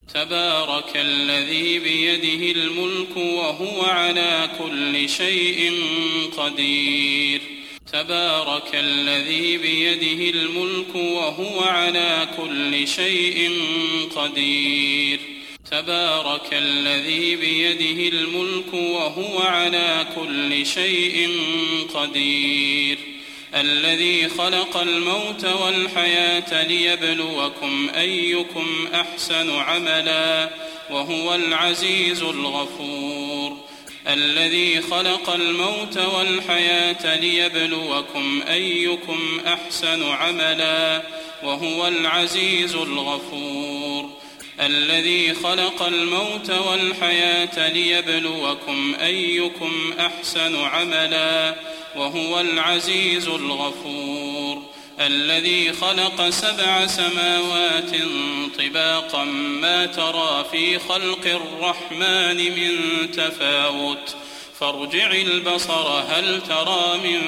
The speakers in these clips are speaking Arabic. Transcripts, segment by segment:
تبارك الذي بيده الملك وهو على كل شيء قدير. تبارك الذي بيده الملك وهو على كل شيء قدير. تبارك الذي بيده الملك وهو على كل شيء قدير. الذي خلق الموت والحياة ليبلوكم أيكم أحسن عملا وهو العزيز الغفور. الذي خلق الموت والحياة ليبلوكم أيكم أحسن عملا وهو العزيز الغفور. الذي خلق الموت والحياة ليبلوكم أيكم أحسن عملا وهو العزيز الغفور. الذي خلق 7 سماوات طباقا ما ترى في خلق الرحمن من تفاوت فارجع البصر هل ترى من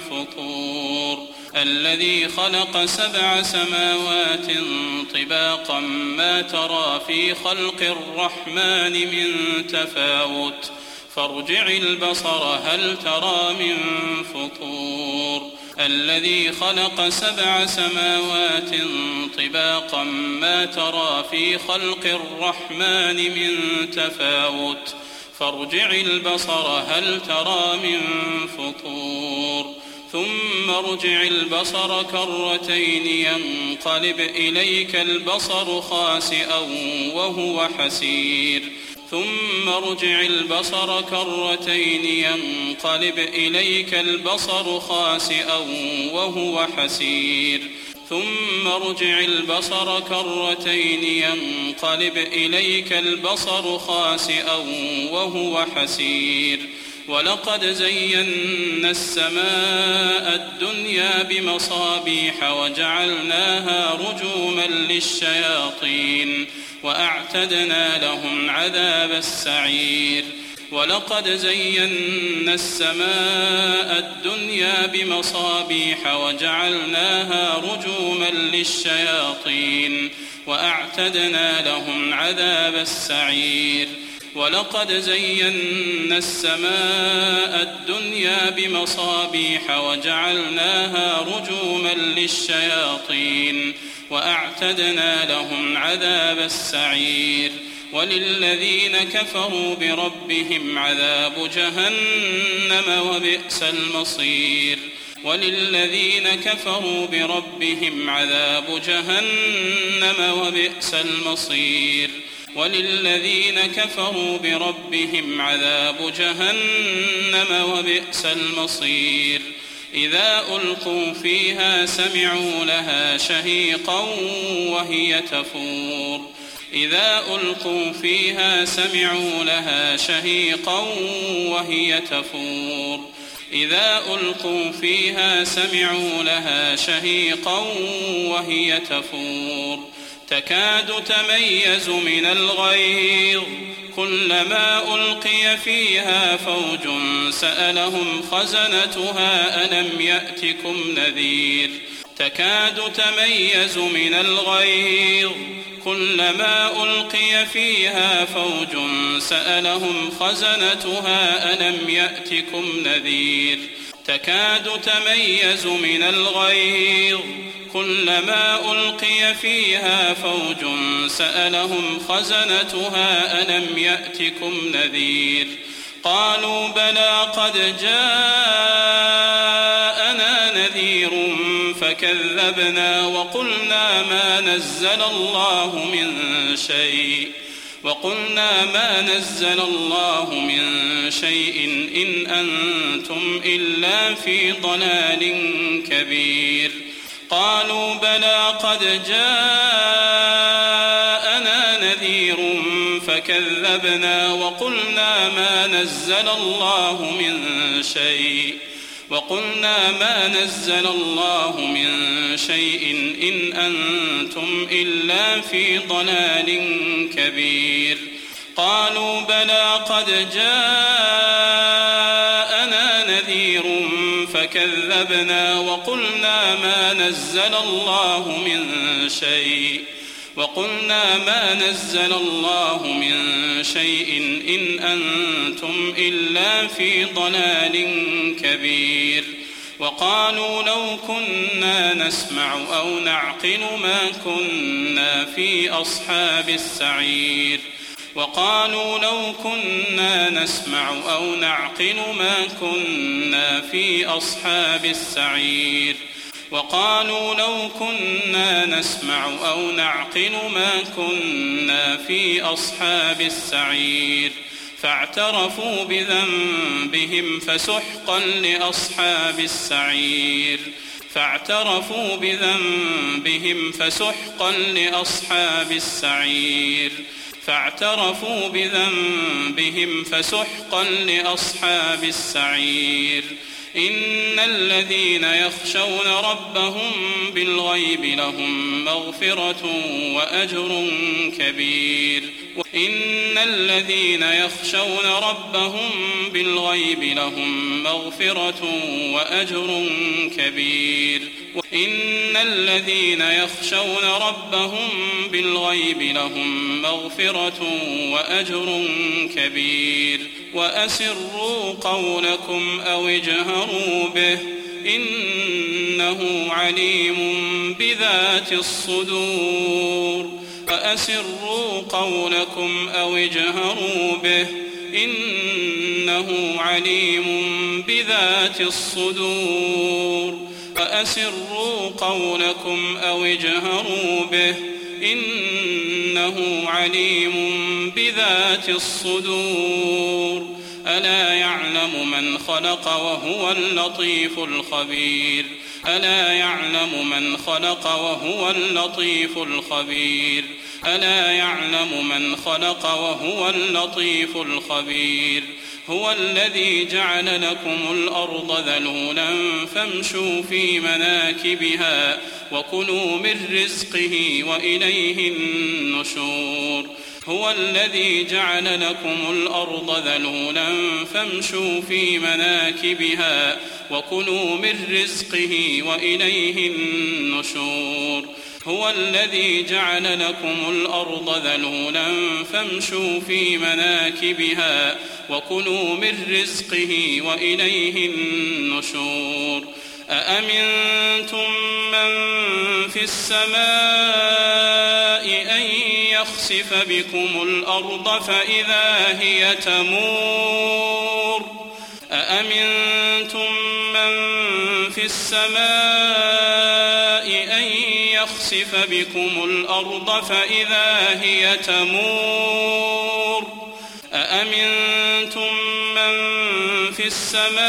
فطور. الذي خلق 7 سماوات طباقا ما ترى في خلق الرحمن من تفاوت فارجع البصر هل ترى من فطور. الذي خلق 7 سماوات طباقا ما ترى في خلق الرحمن من تفاوت فارجع البصر هل ترى من فطور. ثم ارجع البصر كرتين ينقلب إليك البصر خاسئا وهو حسير. ثم ارجع البصر كرتين ينقلب إليك البصر خاسئا وهو حسير. ثم ارجع البصر كرتين ينقلب إليك البصر خاسئا وهو حسير. ولقد زينا السماء الدنيا بمصابيح وجعلناها رجوما للشياطين وأعتدنا لهم عذاب السعير. ولقد زينا السماء الدنيا بمصابيح وجعلناها رجوما للشياطين وأعتدنا لهم عذاب السعير. ولقد زينا السماء الدنيا بمصابيح وجعلناها رجوما للشياطين وأعتدنا لهم عذاب السعير. وللذين كفروا بربهم عذاب جهنم وبئس المصير. وللذين كفروا بربهم عذاب جهنم وبئس المصير. وللذين كفروا بربهم عذاب جهنم وبئس المصير. إذا ألقوا فيها سمعوا لها شهيقا وهي تفور. إذا ألقوا فيها سمعوا لها شهيقا وهي تفور. إذا ألقوا فيها سمعوا لها شهيقا وهي تفور. تكاد تميز من الغيظ كلما ألقي فيها فوج سألهم خزنتها ألم يأتكم نذير. تكاد تميز من الغيظ كلما ألقي فيها فوج سألهم خزنتها ألم يأتكم نذير. تكاد تميز من الغيظ كلما ألقي فيها فوج سألهم خزنتها ألم يأتكم نذير. قالوا بلى قد جاءنا نذير فكذبنا وقلنا ما نزل الله من شيء إن أنتم إلا في ضلال كبير. قالوا بلى قد جاءنا نذير فكذبنا وقلنا ما نزل الله من شيء إن أنتم إلا في ضلال كبير. قالوا بلى قد جاءنا نذير فكذبنا وقلنا ما نزل الله من وقلنا ما نزل الله من شيء إن أنتم إلا في ضلال كبير وقالوا لو كنا نسمع أو نعقل ما كنا في أصحاب السعير وقالوا لو كنا نسمع أو نعقل ما كنا في أصحاب السعير وقالوا لو كنا نسمع أو نعقل ما كنا في أصحاب السعير فاعترفوا بذنبهم فسحقا لأصحاب السعير فاعترفوا بذنبهم فسحقا لأصحاب السعير فاعترفوا بذنبهم فسحقا لأصحاب السعير إن الذين يخشون ربهم بالغيب لهم مغفرة وأجر كبير إن الذين يخشون ربهم بالغيب لهم مغفرة وأجر كبير إن الذين يخشون ربهم بالغيب لهم مغفرة وأجر كبير وأسروا قولكم أو اجهروا به إنه عليم بذات الصدور وأسروا قولكم أو اجهروا به إنه عليم بذات الصدور وأسروا قولكم أو اجهروا به إنه عليم بذات الصدور ألا يعلم من خلق وهو اللطيف الخبير ألا يعلم من خلق وهو اللطيف الخبير ألا يعلم من خلق وهو اللطيف الخبير هو الذي جعل لكم الأرض ذلولا فامشوا في مناكبها وكلوا من رزقه وإليه النشور هو الذي جعل لكم الأرض ذلولا فامشوا في مناكبها وكلوا من رزقه وإليه النشور هو الذي جعل لكم الأرض ذلولا فامشوا في مناكبها وكلوا من رزقه وإليه النشور أأمنتم من في السماء أن يخسف بكم الأرض فإذا هي تمور أأمنتم من في السماء أن يخسف بكم الأرض فإذا هي تمور أأمنتم من في السماء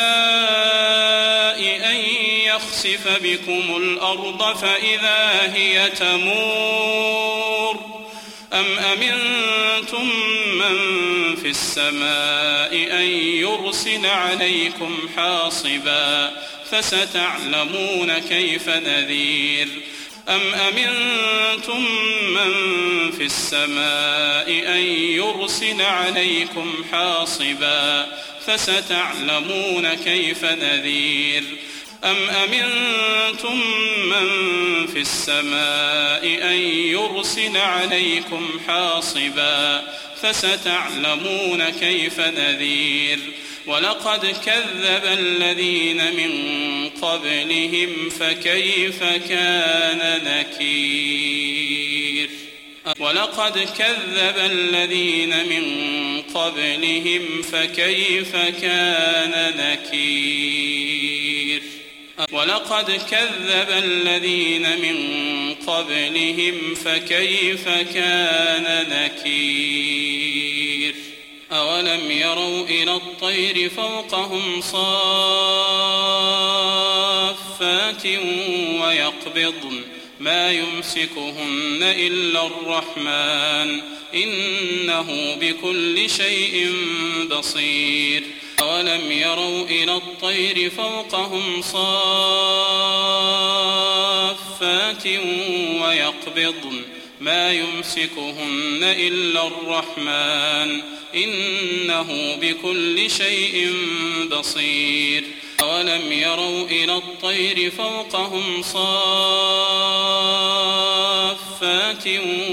أن يخسف بكم الأرض فإذا هي تمور أم أمنتم من في السماء أن يرسل عليكم حاصبا فستعلمون كيف نذير أم أمنتم من في السماء أن يرسل عليكم حاصبا فستعلمون كيف نذير أم أمنتم من في السماء أن يرسل عليكم حاصبا فستعلمون كيف نذير ولقد كذب الذين من قبلهم فكيف كان نكير ولقد كذب الذين من قبلهم فكيف كان نكير ولقد كذب الذين من قبلهم فكيف كان نكير أولم يروا إلى الطير فوقهم صافات ويقبضن ما يمسكهن إلا الرحمن إنه بكل شيء بصير أولم يروا إلى الطير فوقهم صافات ويقبضن ما يمسكهن إلا الرحمن إنه بكل شيء بصير أولم يروا إلى الطير فوقهم صافات صافات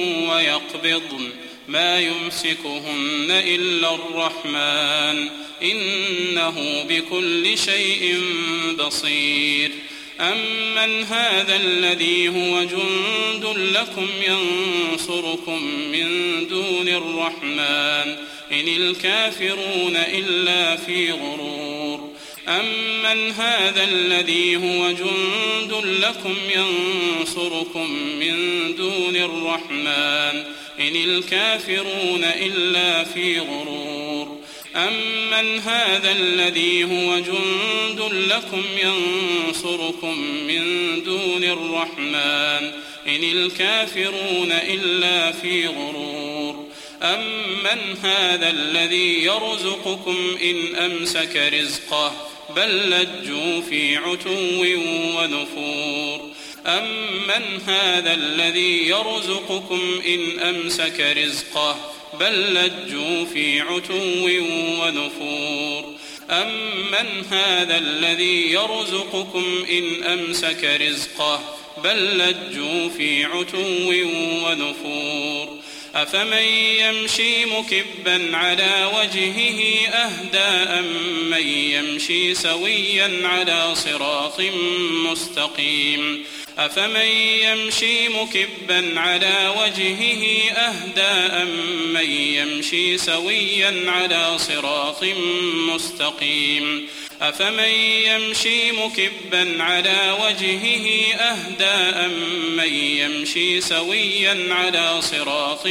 ويقبضن ما يمسكهن إلا الرحمن إنه بكل شيء بصير. أمن هذا الذي هو جند لكم ينصركم من دون الرحمن إن الكافرون إلا في غرور. أمن هذا الذي هو جند لكم ينصركم من دون الرحمن إن الكافرون إلا في غرور. أمن هذا الذي هو جند لكم ينصركم من دون الرحمن إن الكافرون إلا في غرور. أمن هذا الذي يرزقكم إن أمسك رزقه بل لجوا في عتو ونفور. أمن هذا الذي يرزقكم إن أمسك رزقه بل لجوا في عتو ونفور. أمن هذا الذي يرزقكم إن أمسك رزقه بل لجوا في عتو ونفور. أفمن يمشي مكبا على وجهه أهدى أمن يمشي سويا على صراط مستقيم. أفمن يمشي مكبا على وجهه أهدى أمن يمشي سويا على صراط مستقيم. أفمن يمشي مكبا على وجهه أهدى أمن يمشي سويا على صراط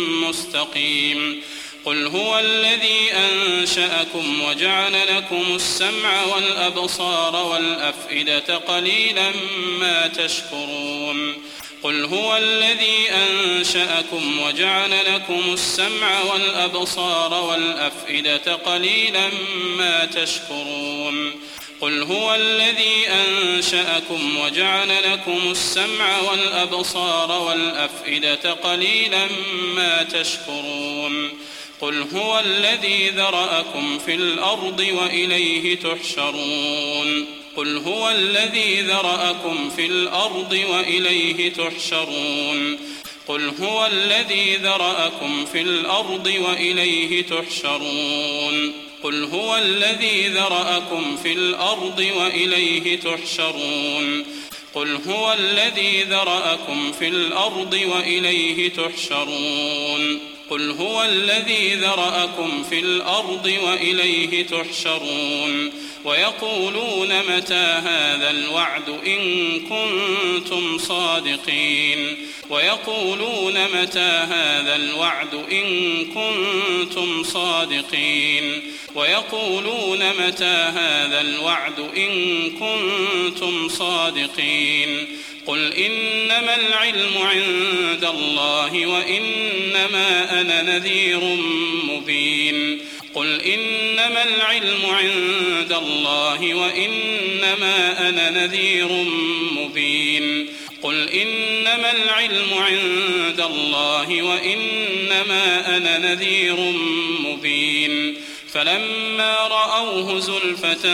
مستقيم. قل هو الذي أنشأكم وجعل لكم السمع والأبصار والأفئدة قليلا ما تشكرون. قل هو الذي أنشأكم وجعل لكم السمع والأبصار والأفئدة قليلا ما تشكرون. قل هو الذي أنشأكم وجعل لكم السمع والأبصار والأفئدة قليلا ما تشكرون. قل هو الذي ذرأكم في الأرض وإليه تحشرون. قل هو الذي ذرأكم في الأرض وإليه تحشرون. قل هو الذي ذرأكم في الأرض وإليه تحشرون. قل هو الذي ذرأكم في الأرض وإليه تحشرون. قل هو الذي ذرأكم في الأرض وإليه تحشرون. قل هو الذي ذرأكم في الأرض وإليه تحشرون. ويقولون متى هذا الوعد إن كنتم صادقين. ويقولون متى هذا الوعد إن كنتم صادقين. ويقولون متى هذا الوعد إن كنتم صادقين. قل إنما العلم عند الله وإنما أنا نذير مبين. قل إنما العلم عند الله وإنما أنا نذير مبين. قل إنما العلم عند الله وإنما أنا نذير مبين. فلما رأوه زلفة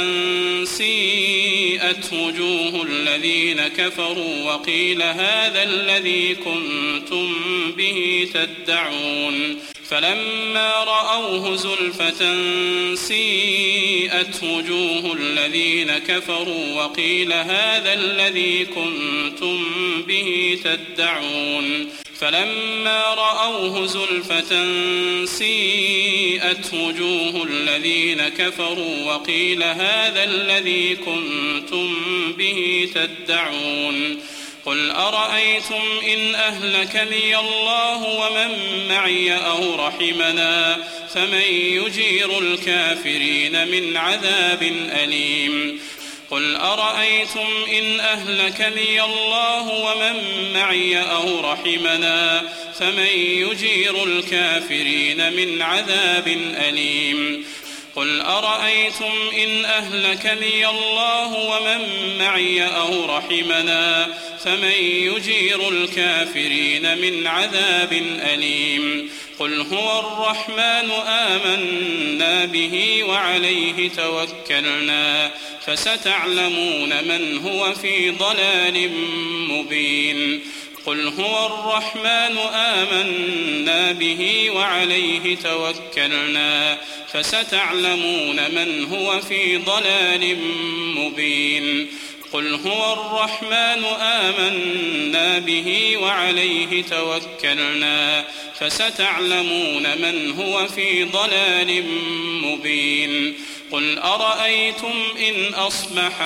سيئت وجوه الذين كفروا وقيل هذا الذي كنتم به تدعون. فلما رأوه زلفة سيئت وجوه الذين كفروا وقيل هذا الذي كنتم به تدعون. فلما رأوه زلفة سيئت وجوه الذين كفروا وقيل هذا الذي كنتم به تدعون. قل أرأيتم إن أهلكني الله ومن معي أو رحمنا فمن يجير الكافرين من عذاب أليم. قل أرأيتم إن أهلكني الله ومن معي أو رحمنا فمن يجير الكافرين من عذاب أليم. قل أرأيتم إن أهلكني الله ومن معي أو رحمنا فمن يجير الكافرين من عذاب أليم. قل هو الرحمن آمنا به وعليه توكلنا فستعلمون من هو في ضلال مبين. قل هو الرحمن آمنا به وعليه توكلنا فستعلمون من هو في ضلال مبين قل هو الرحمن آمنا به وعليه توكلنا فستعلمون من هو في ضلال مبين قل أرأيتم إن أصبح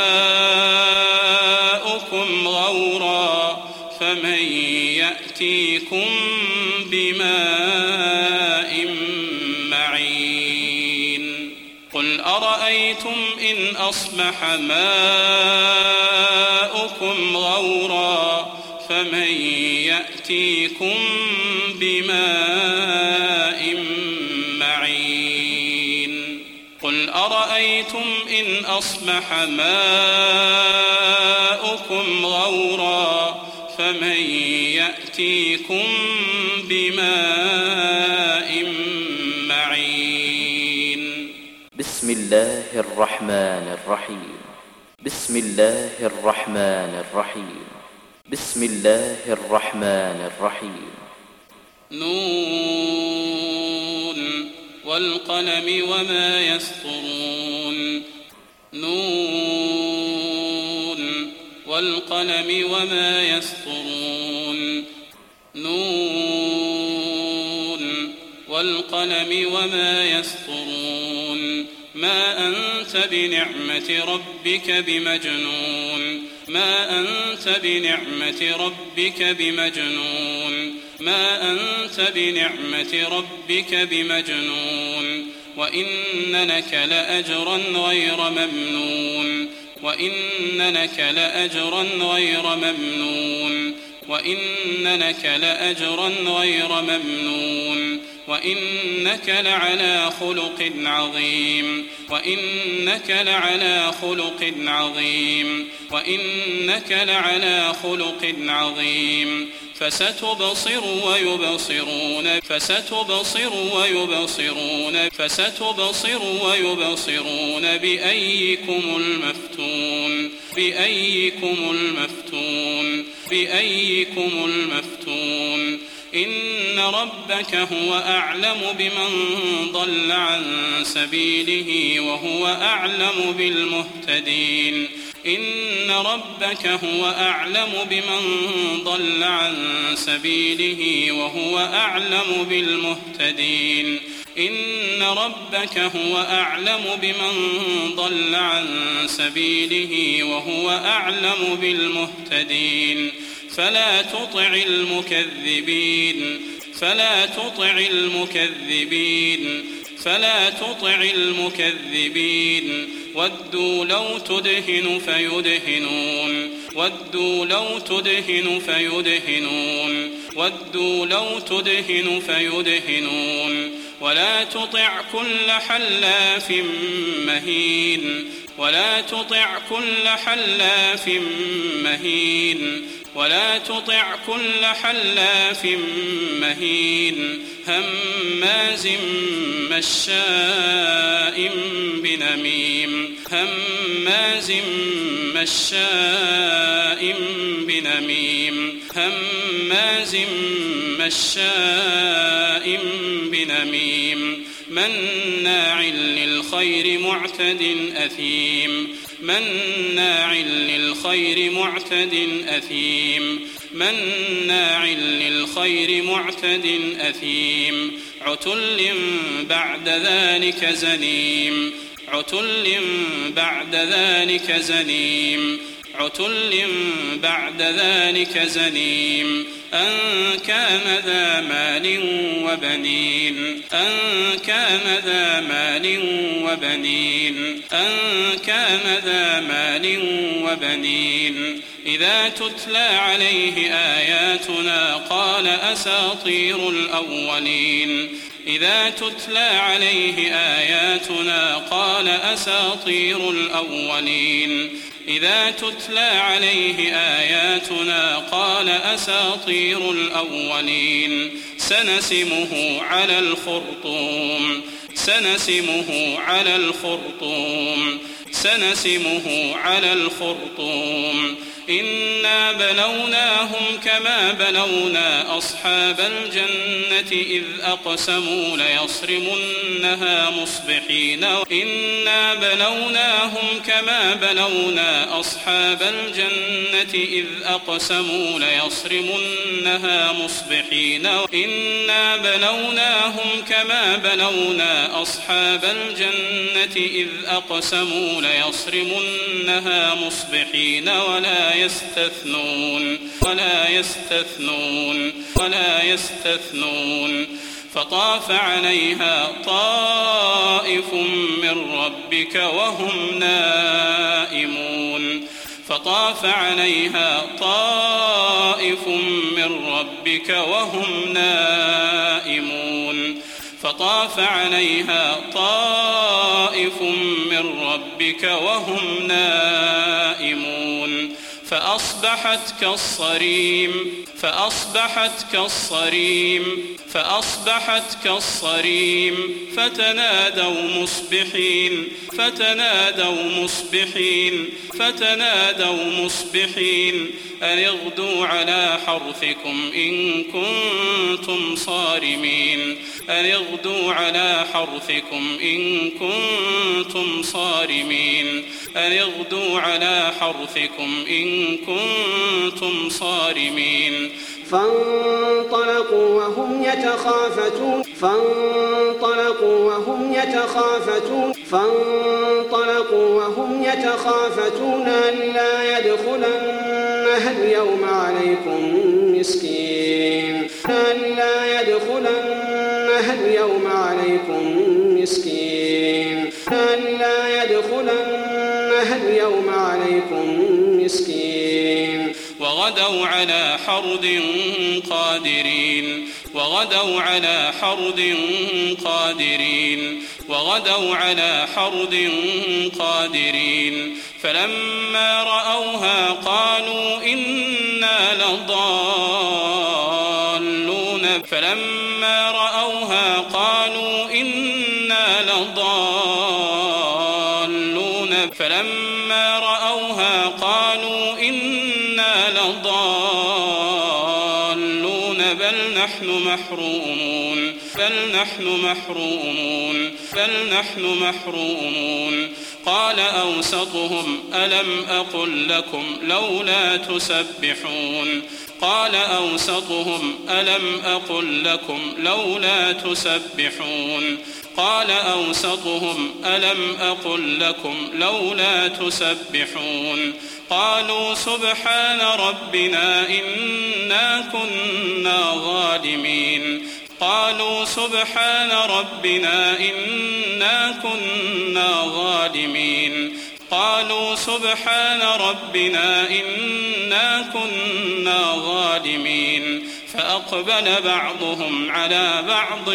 ماؤكم غورا فمن يأتيكم بماء معين قل أرأيتم إن أصبح ماؤكم غورا فمن يأتيكم بماء معين قل أرأيتم إن أصبح ماؤكم غورا فمن يأتيكم بماء معين بسم الله الرحمن الرحيم بسم الله الرحمن الرحيم بسم الله الرحمن الرحيم نون والقلم وما يسطرون نون والقلم وما يسطرون نون والقلم وما يسطرون ما أنت بنعمة ربك بمجنون ما أنت بنعمة ربك بمجنون ما أنت بنعمة ربك بمجنون وإن لك لأجرا غير ممنون وإن لك لأجرا غير ممنون وإن لك لأجرا غير ممنون وإنك لعلى خلق عظيم وإنك لعلى خلق عظيم وإنك لعلى خلق عظيم فستبصر ويبصرون فستبصر ويبصرون فستبصر ويبصرون بأيكم المفتون بأيكم المفتون بأيكم المفتون إن ربك هو أعلم بمن ضل عن سبيله وهو أعلم بالمهتدين إن ربك هو أعلم بمن ضل عن سبيله وهو أعلم بالمهتدين إن ربك هو أعلم بمن ضل عن سبيله وهو أعلم بالمهتدين فلا تطع المكذبين فلا تطع المكذبين فلا تطع المكذبين ودوا لو تدهن فيدهنون ودوا لو تدهن فيدهنون ودوا لو تدهن فيدهنون ولا تطع كل حلاف مهين ولا تطع كل حلاف مهين ولا تطع كل حلاف مهين هماز مشاء بنميم هماز مشاء بنميم هماز مشاء بنميم مناع للخير معتد أثيم مناع للخير معتد أثيم مناع للخير معتد أثيم عتل بعد ذلك زنيم عتل بعد ذلك زنيم عتل بعد ذلك زنيم أن كان ذا مال وبنين أن كان ذا مال وبنين أن كان ذا مال وبنين إذا تتلى عليه آياتنا قال أساطير الأولين إذا تتلى عليه آياتنا قال أساطير الأولين إذا تتلى عليه آياتنا قال أساطير الأولين سنسمه على الخرطوم سنسمه على الخرطوم سنسمه على الخرطوم إنا بلوناهم كما بلونا أصحاب الجنة إذ أقسموا ليصرمنها مصبحين إنا بلوناهم كما بلونا أصحاب الجنة إذ أقسموا ليصرمنها مصبحين إنا بلوناهم كما بلونا أصحاب الجنة إذ أقسموا ليصرمنها مصبحين ولا يستثنون فطاف عليها طائف من ربك وهم نائمون فطاف عليها طائف من ربك وهم نائمون فطاف عليها طائف من ربك وهم نائمون فأصبحت كالصريم فتنادوا مصبحين أن اغدوا على حرثكم إن كنتم صارمين فانطلقوا وهم يتخافتون ألا يدخلنها اليوم عليكم مسكين وغدوا على حرد قادرين فلما رأوها قالوا إنا لضالون بل نحن محرومون قال أوسطهم ألم أقل لكم لولا تسبحون قالوا سبحان ربنا إنا كنا ظالمين فأقبل بعضهم على بعض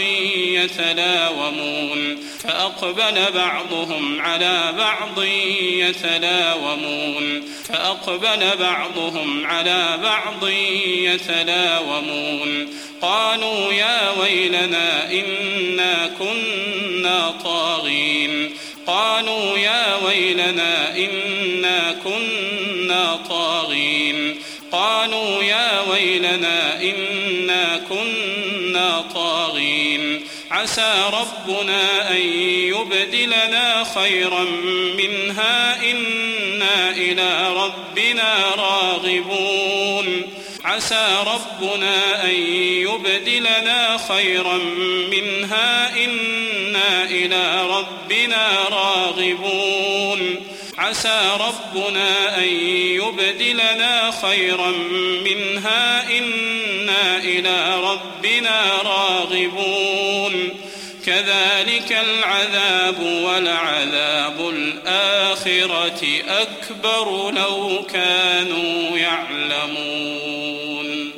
يتلاومون قالوا يا ويلنا إنا كنا طاغين عسى ربنا أن يبدلنا خيرا منها إنا إلى ربنا راغبون كذلك العذاب ولعذاب الآخرة أكبر لو كانوا يعلمون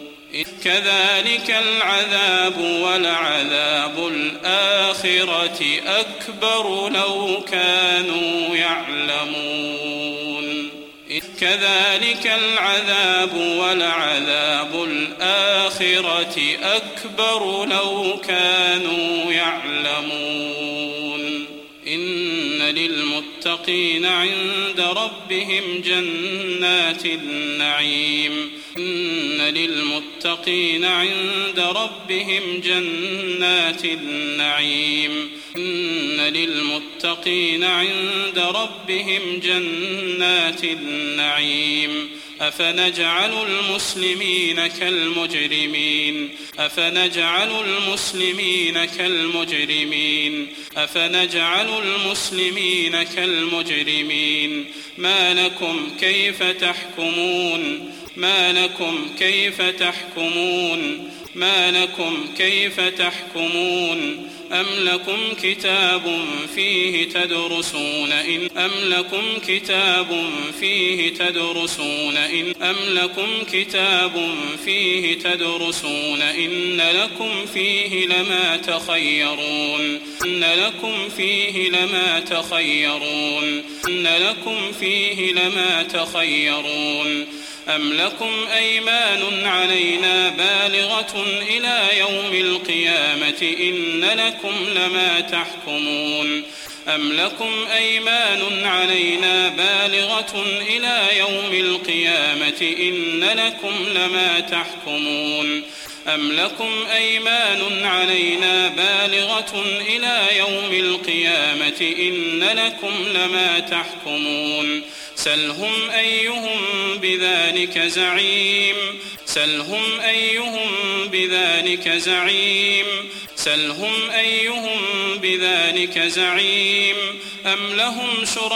إن للمتقين للمتقين عند ربهم جنات النعيم إن للمتقين عند ربهم جنات النعيم إن للمتقين عند ربهم جنات النعيم أفنجعل المسلمين كالمجرمين أفنجعل المسلمين كالمجرمين أفنجعل المسلمين كالمجرمين ما لكم كيف تحكمون ما لكم كيف تحكمون ما لكم كيف تحكمون أم لكم كتاب فيه تدرسون أم لكم كتاب فيه تدرسون أم لكم كتاب فيه تدرسون إن لكم فيه لما تخيرون إن لكم فيه لما تخيرون إن لكم فيه لما تخيرون أم لكم أيمان علينا بالغة إلى يوم القيامة إن لكم لما تحكمون أم لكم أيمان علينا بالغة إلى يوم القيامة إن لكم لما تحكمون أم لكم أيمان علينا بالغة إلى يوم القيامة إن لكم لما تحكمون سلهم أيهم بذلك زعيم سلهم أيهم بذلك زعيم سلهم أيهم بذلك زعيم أم لهم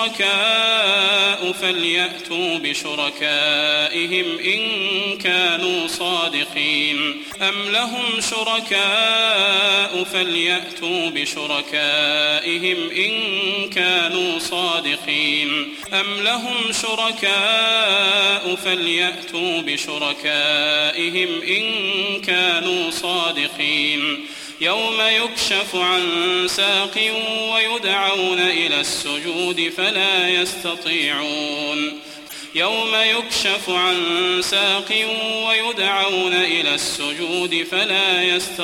شركاء فليأتوا بشركائهم إن كانوا صادقين أم لهم شركاء فليأتوا بشركائهم إن كانوا صادقين أم لهم شركاء فليأتوا بشركائهم إن كانوا صادقين يوم يكشف عن ساق ويدعون إلى السجود فلا يستطيعون يوم يكشف عن ساق ويدعون إلى السجود فلا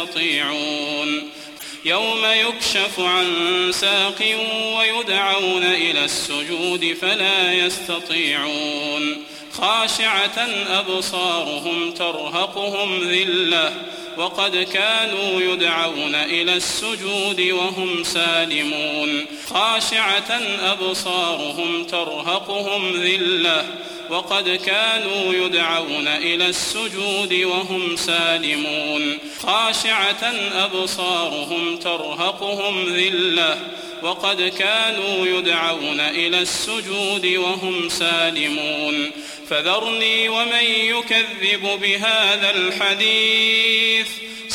يستطيعون يوم يكشف عن ساق ويدعون إلى السجود فلا يستطيعون خاشعة أبصارهم ترهقهم ذلة وقد كانوا يدعون إلى السجود وهم سالمون خاشعة أبصارهم ترهقهم ذلة وقد كانوا يدعون إلى السجود وهم سالمون خاشعة أبصارهم ترهقهم ذلة وقد كانوا يدعون إلى السجود وهم سالمون فذرني ومن يكذب بهذا الحديث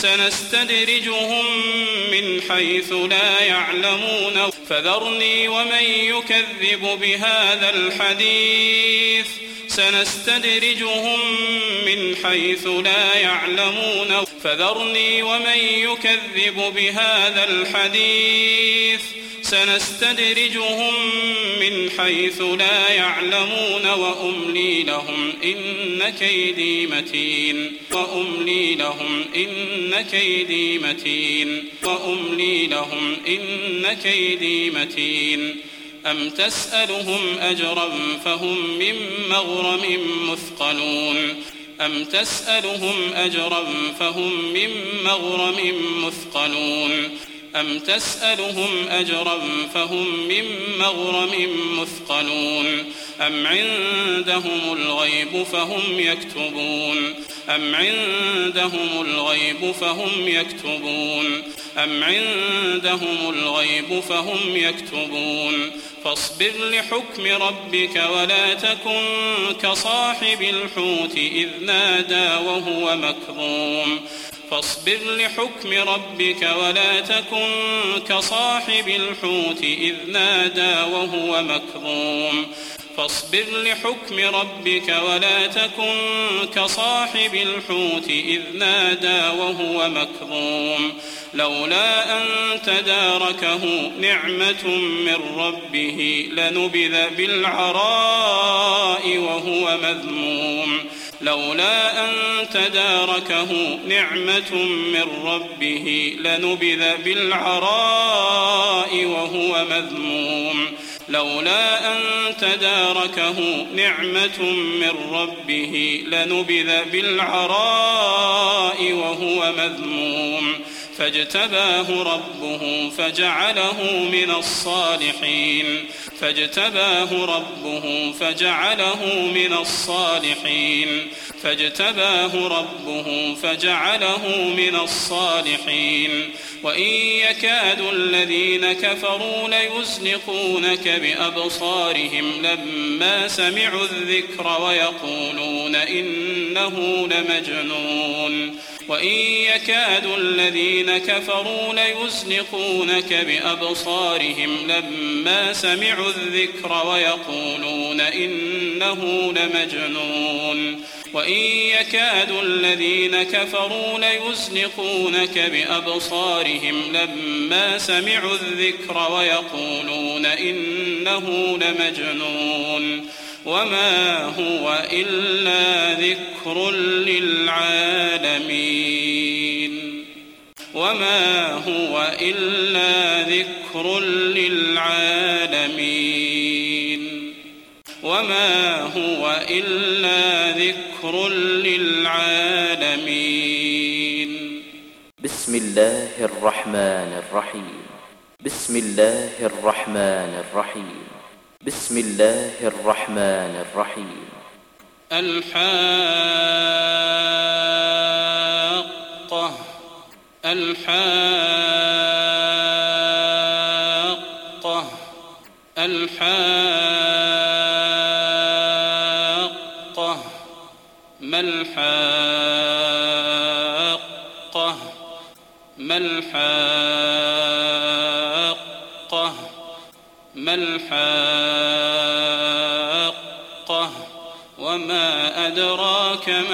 سنستدرجهم من حيث لا يعلمون فذرني ومن يكذب بهذا الحديث سنستدرجهم من حيث لا يعلمون فذرني ومن يكذب بهذا الحديث سنستدرجهم من حيث لا يعلمون وأملي لهم إن كيدي متين وأملي لهم إن كيدي متين وأملي لهم إن كيدي متين أم تسألهم أجرا فهم من مغرم مثقلون أم تسألهم أجرا فهم من مغرم مثقلون أم تسألهم أجرا فهم من مغرم مثقلون أم عندهم الغيب فهم يكتبون أم عندهم الغيب فهم يكتبون أم عندهم الغيب فهم يكتبون فاصبر لحكم ربك ولا تكن كصاحب الحوت إذ نادى وهو مكظوم فاصبر لحكم ربك ولا تكن كصاحب الحوت إذ نادى وهو مكظوم فاصبر لحكم ربك ولا تكن كصاحب الحوت إذ نادى وهو مكظوم لولا أن تداركه نعمة من ربه لنبذ بالعراء وهو مذموم لولا أن تداركه نعمة من ربه لنبذ بالعراء وهو مذموم لولا أن تداركه نعمة من ربه لنبذ بالعراء وهو مذموم فاجتباه ربه فجعله من الصالحين وإن يكاد الذين كفروا ليزلقونك بأبصارهم لما سمعوا الذكر ويقولون إنه لمجنون وإن يكاد الذين كفروا ليزلقونك بأبصارهم لما سمعوا الذكر ويقولون إنه لمجنون وما هو إلا ذكر للعالمين بسم الله الرحمن الرحيم بسم الله الرحمن الرحيم بسم الله الرحمن الرحيم الحاقة ما الحاقة وما أدراك ما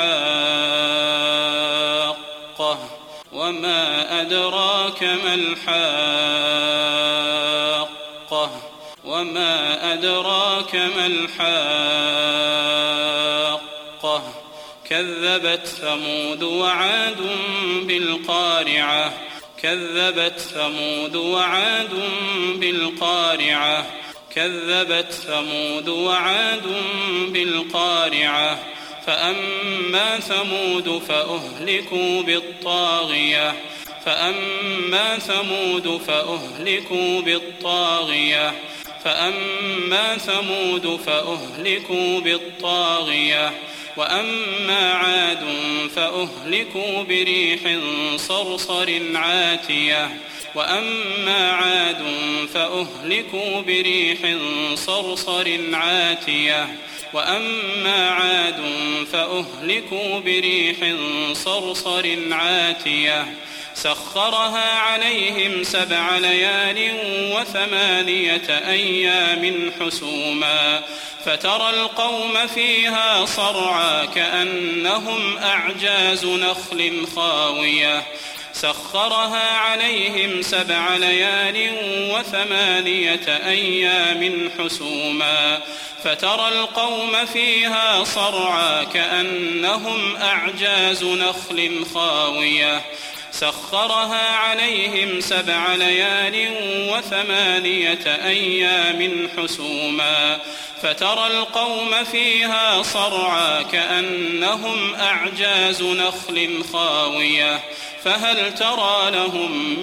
الحاقة كذبت ثمود وعاد بالقارعة فأما ثمود فأهلكوا بالطاغية وأما عاد فأهلكوا بريح صرصر عاتية سخرها عليهم 7 ليال و8 أيام حسوما فترى القوم فيها صرعى كأنهم أعجاز نخل خاوية فترى القوم فيها صرعى كأنهم أعجاز نخل خاوية سخرها عليهم 7 ليال و8 أيام حسوما فترى القوم فيها صرعى كأنهم أعجاز نخل خاوية فهل ترى لهم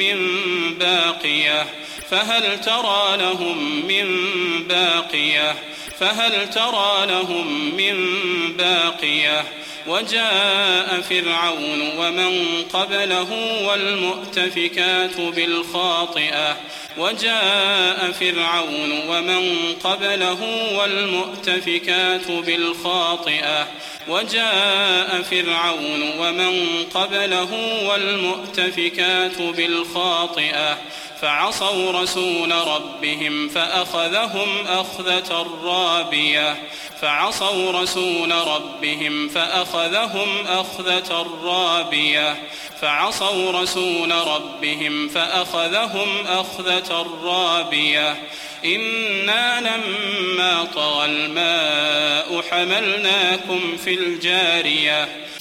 من باقية وجاء فرعون ومن قبله والمؤتفكات بالخاطئة فعصوا رسول ربهم فأخذهم أخذة رابية إنا لما طغى الماء حملناكم في الجارية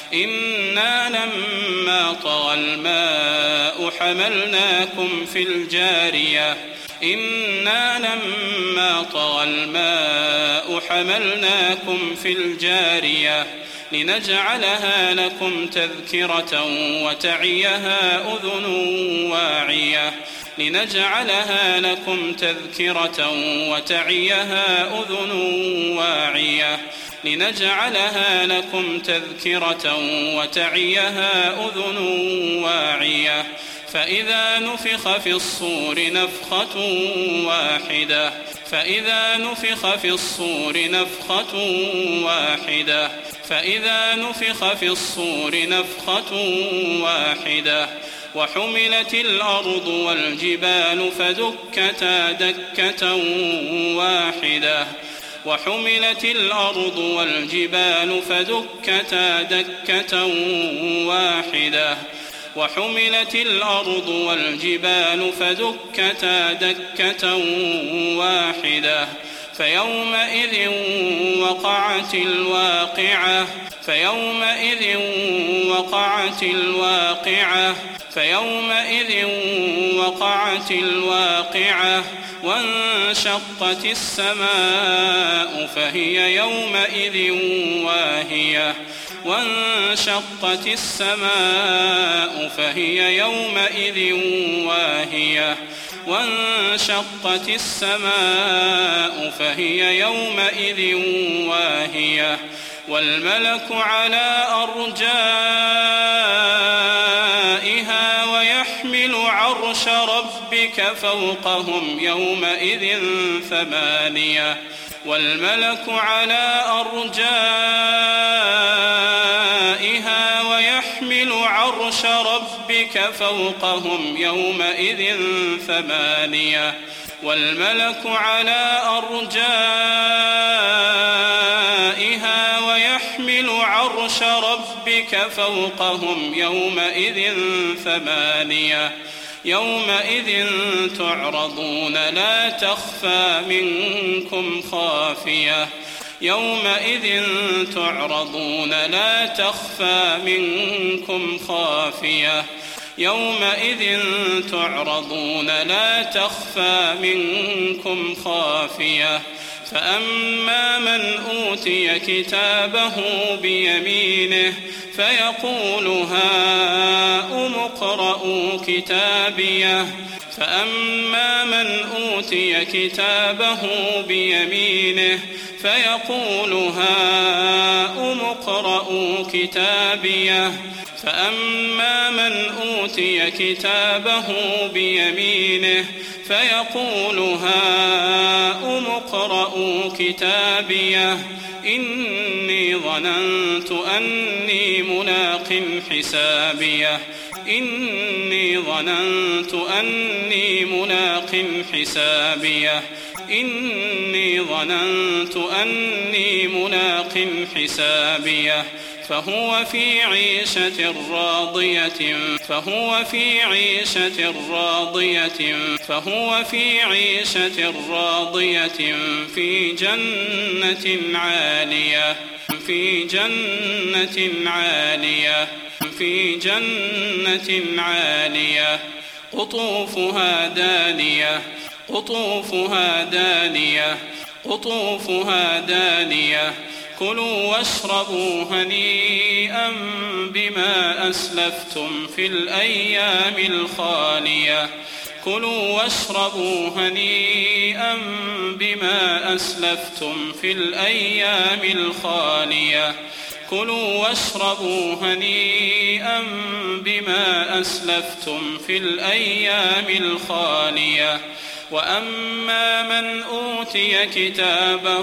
إنا لما طغى الماء حملناكم في الجارية إنا لما طغى الماء حملناكم في الجارية لنجعلها لكم تذكرة وتعيها أذن واعية لنجعلها لكم تذكرة وتعيها أذن واعية لنجعلها لكم تذكرة وتعيها أذن واعية فإذا نفخ في الصور نفخة واحدة فإذا نفخ في الصور نفخة واحدة فإذا نفخ في الصور نفخة واحدة وحملت الأرض والجبال فدكتا دكة واحدة وحملت الأرض والجبال فدكتا دكة واحدة وحملت الأرض والجبال فدكتا دكة واحدة فيومئذ وقعت الواقعة فيومئذ وقعت الواقعة فيومئذ وقعت الواقعة وانشقت السماء فهي يومئذ واهية وانشقت السماء فهي يومئذ واهية وانشقت السماء فهي يومئذ واهية والملك على أرجائها ويحمل عرش ربك فوقهم يومئذ ثمانية والملك على أرجائها ويحمل عرش ربك فوقهم يومئذ ثمانية والملك على أرجائها ويحمل عرش ربك فوقهم يومئذ ثمانية يومئذ تعرضون لا تخفى منكم خافية يومئذ تعرضون لا تخفى منكم خافية يومئذ تعرضون لا تخفى منكم خافية فأما من أوتي كتابه بيمينه فيقول هاؤم اقرءوا كتابيه فأما من أوتي كتابه بيمينه فيقول هاؤم اقرءوا كتابيه فأما من أوتي كتابه بيمينه فيقول هاؤم اقرءوا كتابيه إني ظننت أني ملاق حسابيه إني ظننت أني ملاق حسابيه إني ظننت أني ملاق حسابيه فهو في عيشة راضية فهو في عيشة راضية فهو في عيشة راضية في جنة عالية في جنة عالية في جنة عالية قطوفها دانية قطوفها دانية قطوفها دانية كلوا واشربوا هنيئا بما أسلفتم في الأيام الخالية كلوا واشربوا هنيئا بما أسلفتم في الأيام الخالية كلوا واشربوا هنيئا بما أسلفتم في الأيام الخالية وأما من أوتي كتابه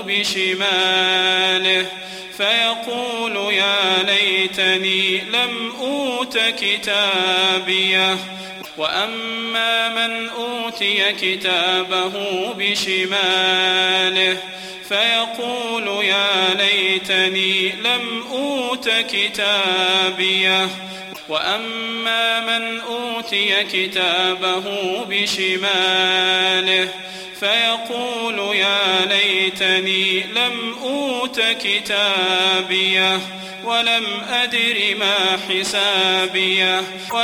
بشماله فيقول يا ليتني لم أوت كتابيه وأما من أوتي كتابه بشماله فيقول يا ليتني لم أوت كتابيه وأما من أوتي كتابه بشماله فيقول يا ليتني لم أوت كتابيه ولم أدر ما حسابيه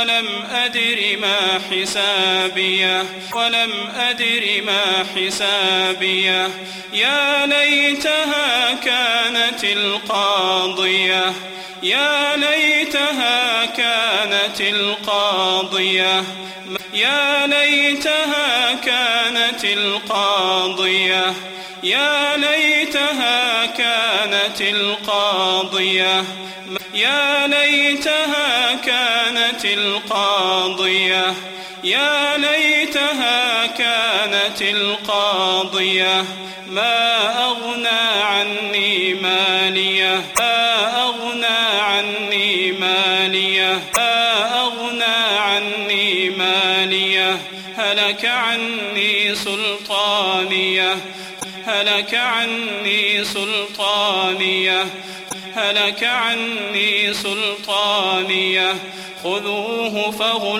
يا ليتها كانت القاضية يا ليتها كانت القاضية يا ليتها كانت القاضية يا ليتها كانت القاضية يا ليتها كانت القاضية يا ليتها كانت القاضية ما أغنى عني ماليه ما أغنى عني ماليه ما أغنى عني ماليه هلك عني سلطانيه هلك عني سلطانيه هلك عني سلطانيه خذوه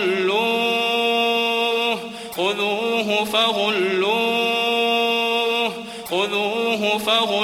فغلوه خذوه فغلوه خذوه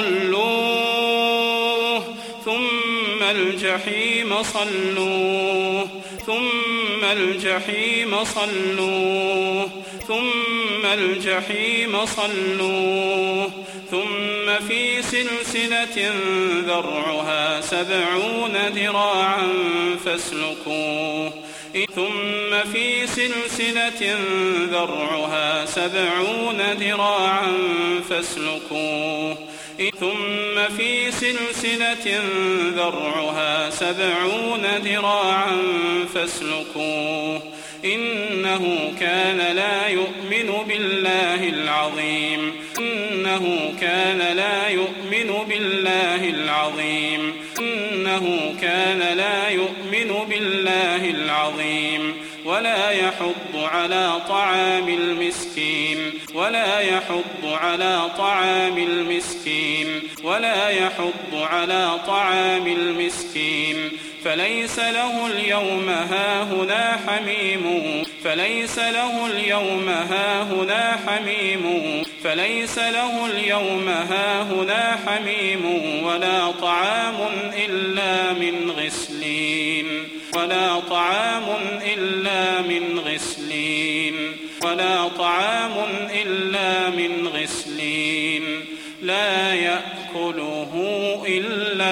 فغلوه ثم الجحيم صلوه ثم الجحيم صلوه ثم الجحيم صلوه ثم في سلسلة ذرعها 70 ذراعا فاسلكوه ثم في سلسلة ذرعها 70 ذراعا فاسلكوه ثم في سلسلة ذرعها 70 ذراعا فاسلكوه إنه كان لا يؤمن بالله العظيم إنه كان لا يؤمن بالله العظيم إنه كان لا يؤمن بالله العظيم ولا يحض على طعام المسكين ولا يحض على طعام المسكين ولا يحض على طعام المسكين فليس له اليوم هاهنا حميم فليس له اليوم هاهنا حميم فليس له اليوم هاهنا حميم ولا طعام إلا من غسلين ولا طعام إلا من غسلين ولا طعام إلا من غسلين لا يأكله إلا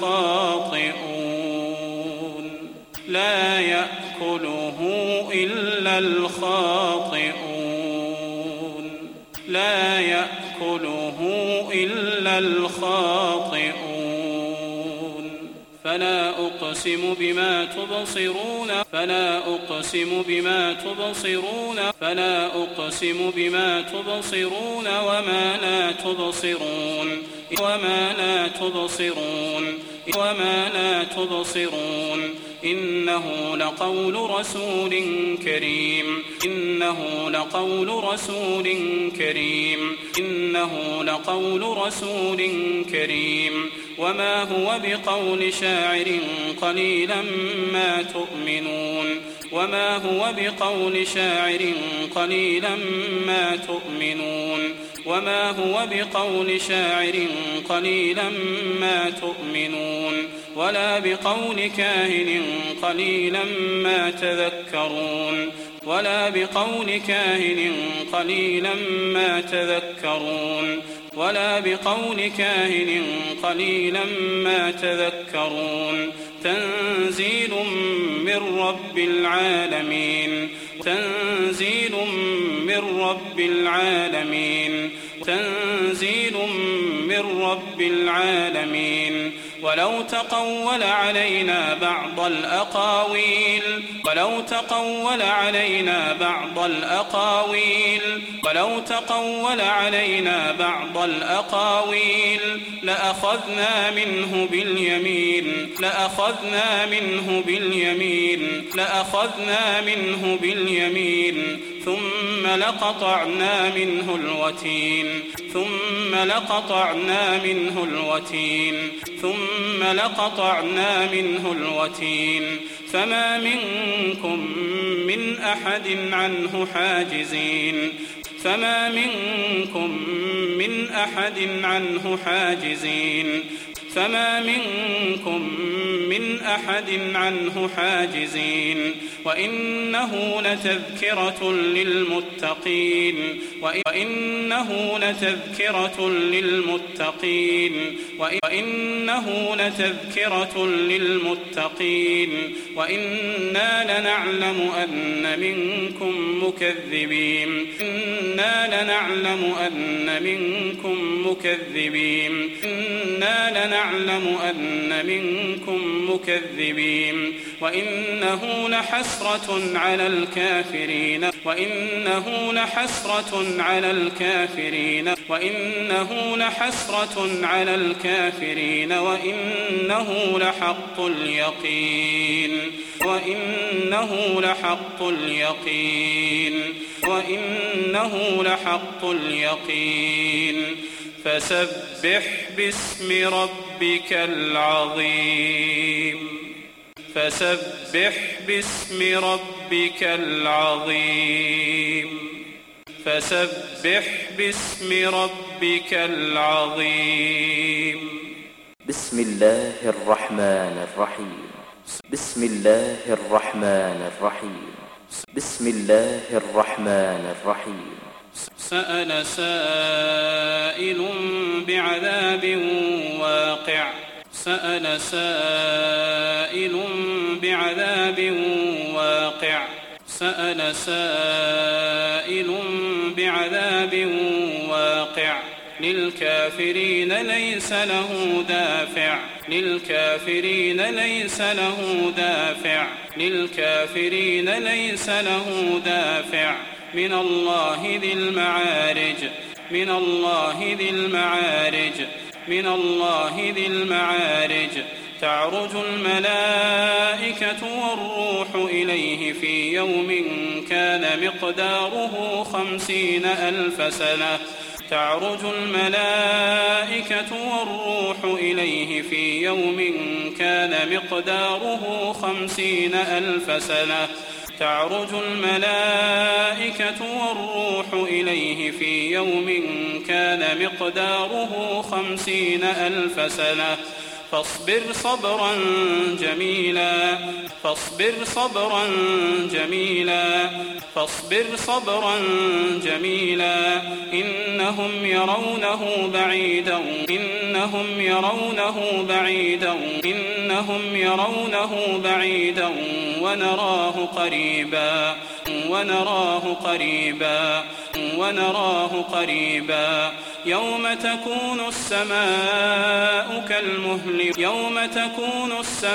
الخاطئون لا يأكله إلا الخاطئون لا يأكله إلا الخاطئون فلا أقسم بما تبصرون فلا أقسم بما تبصرون فلا أقسم بما تبصرون وما لا تبصرون وما لا تبصرون وما لا تبصرون إنه لقول رسول كريم إنه لقول رسول كريم إنه لقول رسول كريم وما هو بقول شاعر قليلا ما تؤمنون وما هو بقول شاعر قليلا ما تؤمنون وما هو بقول شاعر قليلا ما تؤمنون ولا بقول كاهن قليلا ما تذكرون ولا بقول كاهن قليلا ما تذكرون ولا بقول كاهن قليلا ما تذكرون تنزيل من رب العالمين تنزيل من رب العالمين تنزيل من رب العالمين ولو تقول علينا بعض الأقاويل ولو تقول علينا بعض الأقاويل ولو تقول علينا بعض الأقاويل لأخذنا منه باليمين لأخذنا منه باليمين لأخذنا منه باليمين ثم لقطعنا منه الوتين ثم لقطعنا منه الوتين ثم لقطعنا منه الوتين فما منكم من أحد عنه حاجزين فما منكم من أحد عنه حاجزين فما منكم من أحد عنه حاجزين وإنه لتذكرة للمتقين وإنه لتذكرة للمتقين وإنه لتذكرة للمتقين وإنا لنعلم أن منكم مكذبين إنا لنعلم أن منكم مكذبين إنا لنعلم أن منكم مكذبين وإنه لحسرة على الكافرين وإنه لحسرة على الكافرين وإنه لحسرة على الكافرين وإنه لحق اليقين وإنه لحق اليقين وإنه لحق اليقين فسبح باسم ربك العظيم فسبح باسم ربك العظيم فسبح باسم ربك العظيم بسم الله الرحمن الرحيم بسم الله الرحمن الرحيم بسم الله الرحمن الرحيم سأل سائل بعذاب واقع سأل سائل بعذاب واقع سأل سائل بعذاب واقع للكافرين ليس له دافع للكافرين ليس له دافع للكافرين ليس له دافع من الله ذي المعارج من الله ذي المعارج من الله ذي المعارج تعرج الملائكة والروح إليه في يوم كان مقداره 50,000 سنة تعرج الملائكة والروح إليه في يوم كان مقداره 50,000 سنة تعرج الملائكة والروح إليه في يوم كان مقداره 50,000 سنة فاصبر صبرا جميلا فاصبر صبرا جميلا فاصبر صبرا جميلا إنهم يرونه بعيدا إنهم يرونه بعيدا إنهم يرونه بعيدا ونراه قريبا ونراه قريبا ونراه قريبا يوم تكون السماء كالمهل يوم تكون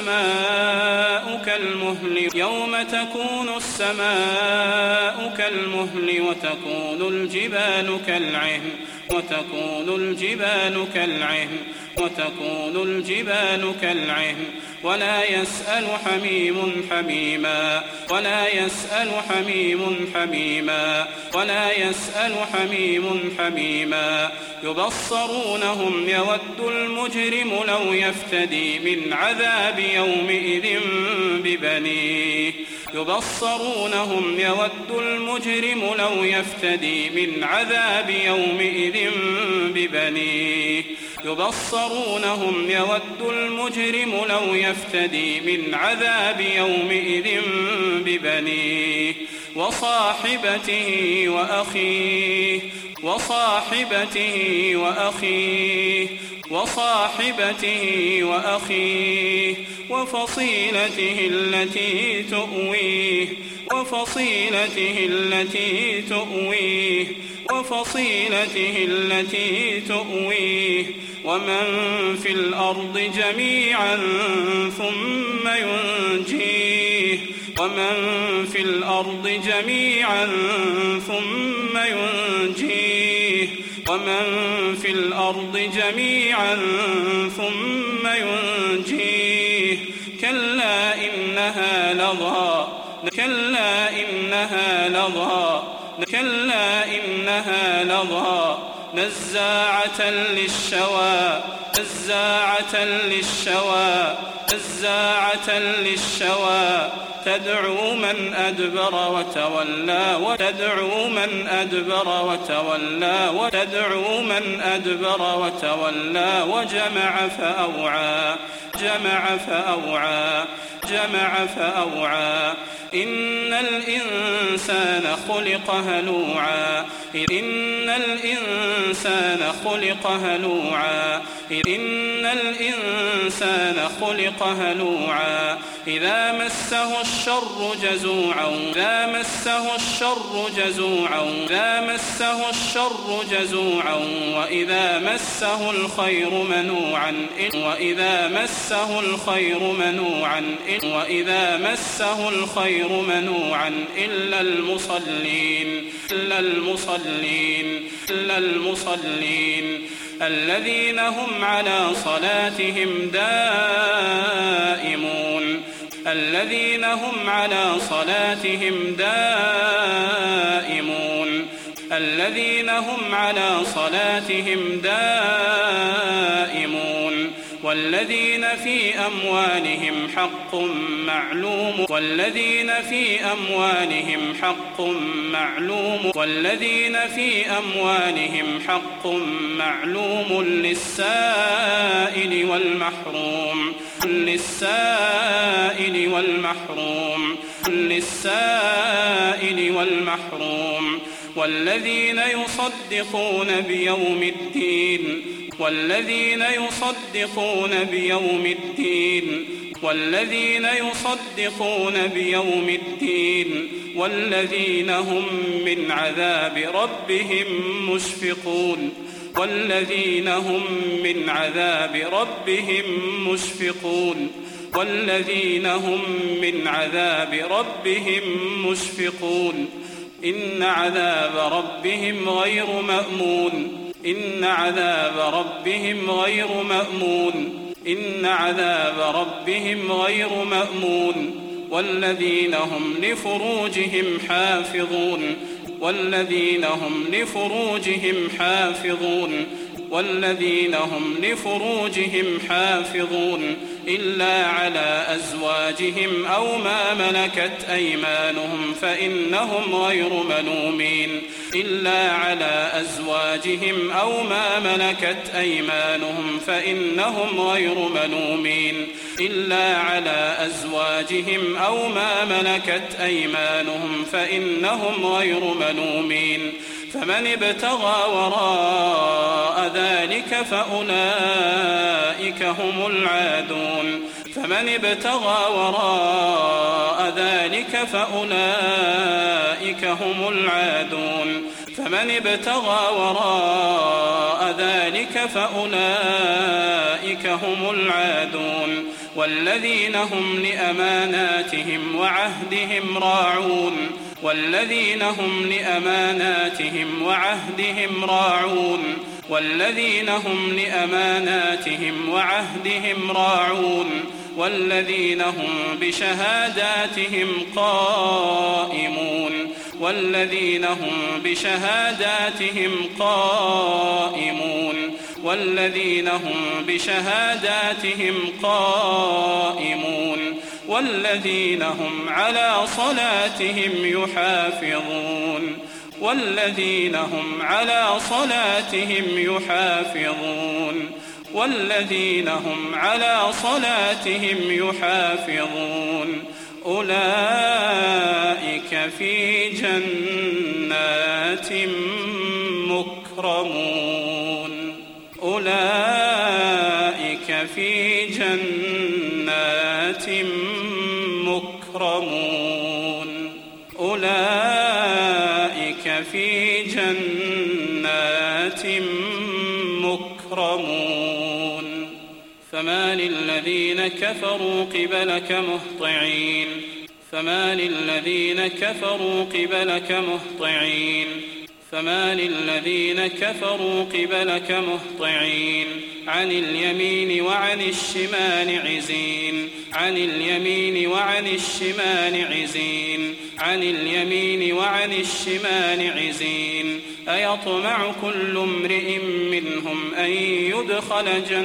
السماء كالمهل يوم تكون السماء كالمهل وتكون الجبال كالعهن وتكون الجبال كالعهن وتكون الجبال كالعهن ولا يسأل حميم حميما ولا يسأل حميم حميما ولا يسأل حميم حميما يبصرونهم يود المجرم لو يفتدي من عذاب يومئذ ببنيه يبصرونهم يود المجرم لو يفتدي من عذاب يومئذ ببنيه يبصرونهم يود المجرم لو يفتدي من عذاب يومئذ ببنيه وصاحبته وأخيه وصاحبته وأخيه وصاحبته وأخيه وفصيلته التي تؤويه وفصيلته التي تؤويه وفصيلته التي تؤويه ومن في الأرض جميعا ثم ينجيه ومن في الأرض جميعا ثم ينجيه ومن في الأرض جميعا ثم ينجيه كلا إنها لظى كلا إنها لظى كلا إنها لظى نزاعة للشوى نزاعة للشوى نزاعة للشوى تدعو من أدبر وتولى وجمع فأوعى إن الإنسان خلق هلوعا إذا مسه الشر جزوعا وإذا مسه الخير منوعا إلا المصلين الذين هم على صلاتهم دائمون والذين في أموالهم حق معلوم للسائل والمحروم والذين يصدقون بيوم الدين والذين هم من عذاب ربهم مشفقون إن عذاب ربهم غير مأمون والذين هم لفروجهم حافظون إلا على أزواجهم أو ما ملكت أيمانهم فإنهم غير ملومين فمن ابتغى وراء ذلك فأولئك هم العادون والذين هم لأماناتهم وعهدهم راعون والذين هم بشهاداتهم قائمون والذين هم على صلاتهم يحافظون أولئك في جنات مكرمون فما للذين كفروا قبلك مهطعين فمال الذين كفروا قبلك مهطعين عن اليمين وعن الشمال عزين عن اليمين وعن الشمال عزين عن اليمين وعن الشمال عزين أيطمع كل امرئ منهم أن يدخل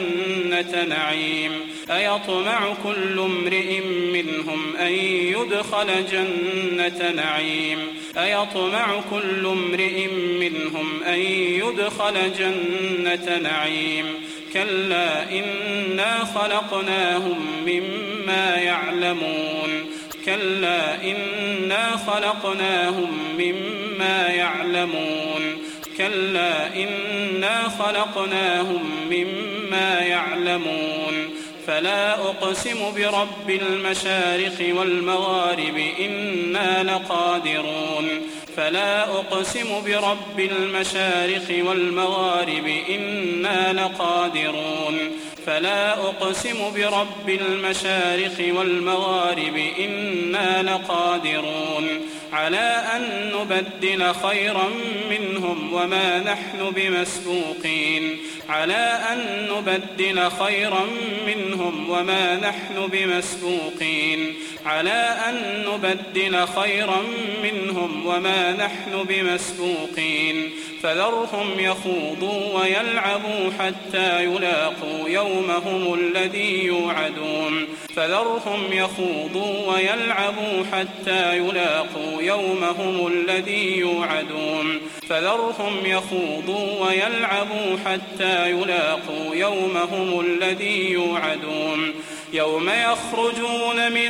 جنة نعيم أيطمع كل امرئ منهم أن يدخل جنة نعيم أيطمع كل امرئ منهم أن يدخل جنة نعيم كلا إنا خلقناهم مما يعلمون كلا إنا خلقناهم مما يعلمون كلا إنا خلقناهم مما يعلمون فلا أقسم برب المشارق والمغارب إنا لقادرون فلا أقسم برب المشارق والمغارب إنا لقادرون فلا أقسم برب المشارق والمغارب إنا لقادرون على أن نبدل خيرا منهم وما نحن بمسبوقين على أن نبدل خيرا منهم وما نحن بمسبوقين على أن نبدل خيرا منهم وما نحن بمسبوقين فذرهم يخوضوا ويلعبوا حتى يلاقوا يومهم الذي يوعدون فذرهم يخوضوا ويلعبوا حتى يلاقوا يومهم الذي يوعدون فذرهم يخوضوا ويلعبوا حتى يلاقوا يومهم الذي يوعدون يوم يخرجون من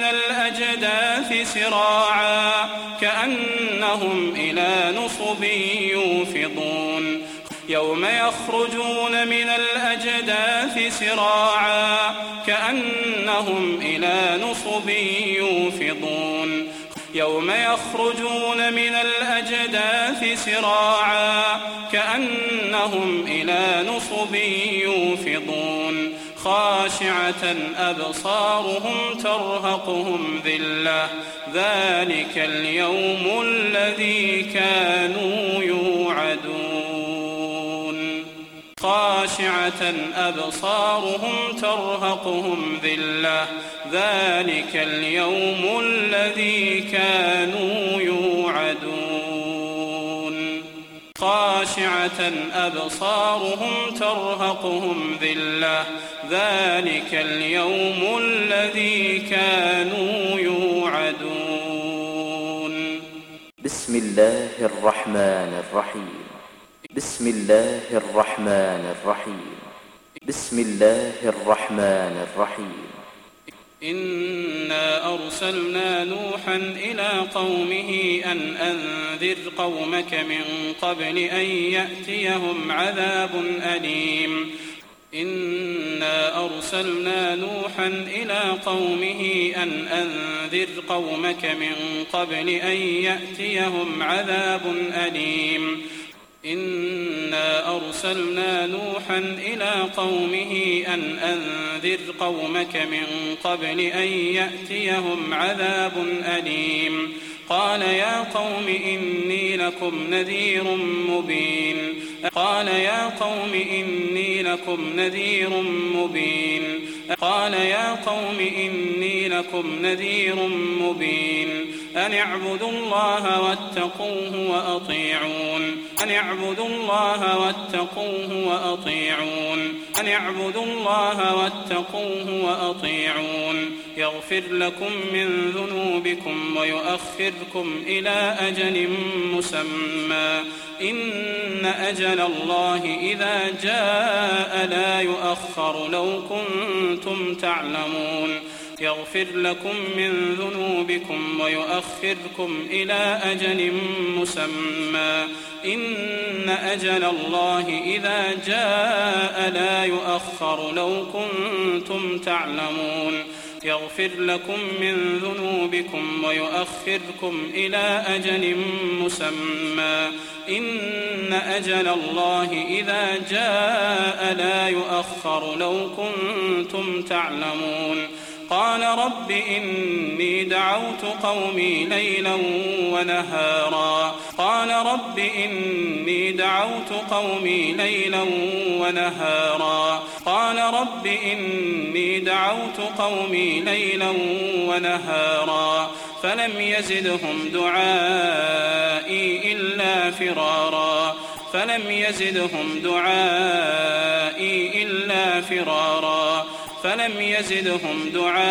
الأجداث سراعا كأنهم إلى نصب يوفضون يوم يخرجون من الأجداث سراعا كأنهم إلى نصب يوفضون يوم يخرجون من الأجداث سراعا كأنهم إلى نصب يوفضون خاشعة أبصارهم ترهقهم ذلة ذلك اليوم الذي كانوا يوعدون خاشعة أبصارهم ترهقهم ذلة ذلك اليوم الذي كانوا يوعدون خاشعة أبصارهم ترهقهم ذلة ذلك اليوم الذي كانوا يوعدون بسم الله الرحمن الرحيم بسم الله الرحمن الرحيم بسم الله الرحمن الرحيم إنا أرسلنا نوحا إلى قومه أن أنذر قومك من قبل أن يأتيهم عذاب أليم إنا أرسلنا نوحا إلى قومه أن أنذر قومك من قبل أن يأتيهم عذاب أليم إنا أرسلنا نوحا إلى قومه أن أنذر قومك من قبل أن يأتيهم عذاب أليم قال يا قوم إني لكم نذير مبين قال يا قوم إني لكم نذير مبين قال يا قوم إني لكم نذير مبين أن اعبدوا الله واتقوه وأطيعون أن اعبدوا الله واتقوه وأطيعون أن اعبدوا الله واتقوه وأطيعون يغفر لكم من ذنوبكم ويؤخركم إلى أجل مسمى إن أجل الله إذا جاء لا يؤخر لو كنتم تعلمون يغفر لكم من ذنوبكم ويؤخركم إلى أجل مسمى إن أجل الله إذا جاء لا يؤخر لو كنتم تعلمون يغفر لكم من ذنوبكم ويؤخركم إلى أجل مسمى إن أجل الله إذا جاء لا يؤخر لو كنتم تعلمون قال رب إني دعوت قومي ليلا ونهارا قال رب إني دعوت قومي ليلا ونهارا قال رب إني دعوت قومي ليلا ونهارا فلم يزدهم دعائي إلا فرارا فلم يزدهم دعائي إلا فرارا فلم يزدهم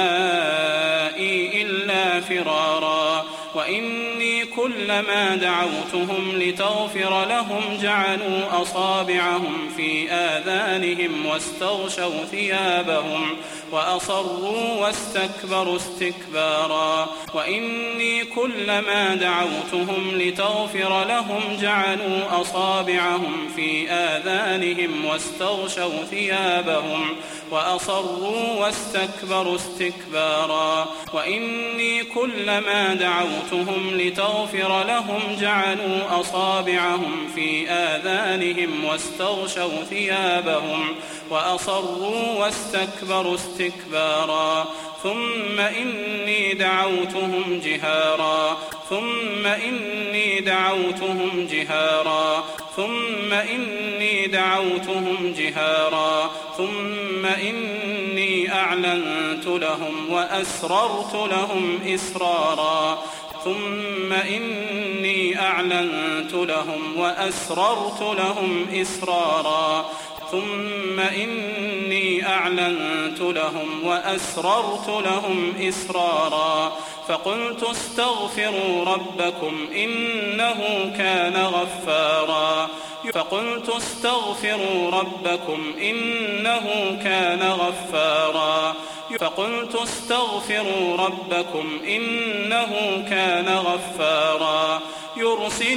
دعائي إلا فرارا وإني كلما دعوتهم لتغفر لهم جعلوا أصابعهم في آذانهم واستغشوا ثيابهم وأصروا واستكبروا استكبارا وإني كلما دعوتهم لتغفر لهم جعلوا أصابعهم في آذانهم واستغشوا ثيابهم وأصروا واستكبروا استكبارا وإني كلما دعوتهم لتغفر لهم جعلوا أصابعهم في آذانهم واستغشوا ثيابهم وأصروا واستكبروا استكبارا ثم إني دعوتهم جهارا ثم إني دعوتهم جهارا ثم إني دعوتهم جهارا ثم إني أعلنت لهم وأسررت لهم إسرارا ثم إني أعلنت لهم وأسررت لهم إسرارا ثم إني أعلنت لهم وأسررت لهم إسرارا فقلت استغفروا ربكم إنه كان غفارا فقلت استغفروا ربكم إنه كان غفارا فقلت استغفروا ربكم إنه كان غفارا يرسل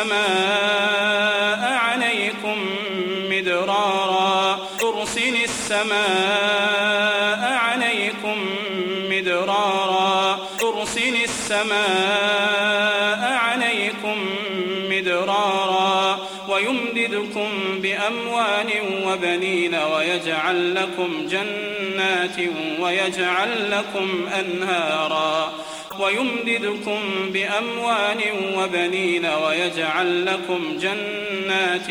السماء عليكم مدرارا يرسل السماء عليكم مدرارا يرسل السماء عليكم مدرارا ويمددكم بأموال وبنين ويجعل لكم جنات ويجعل لكم أنهارا ويمددكم بأموال وبنين ويجعل لكم جنات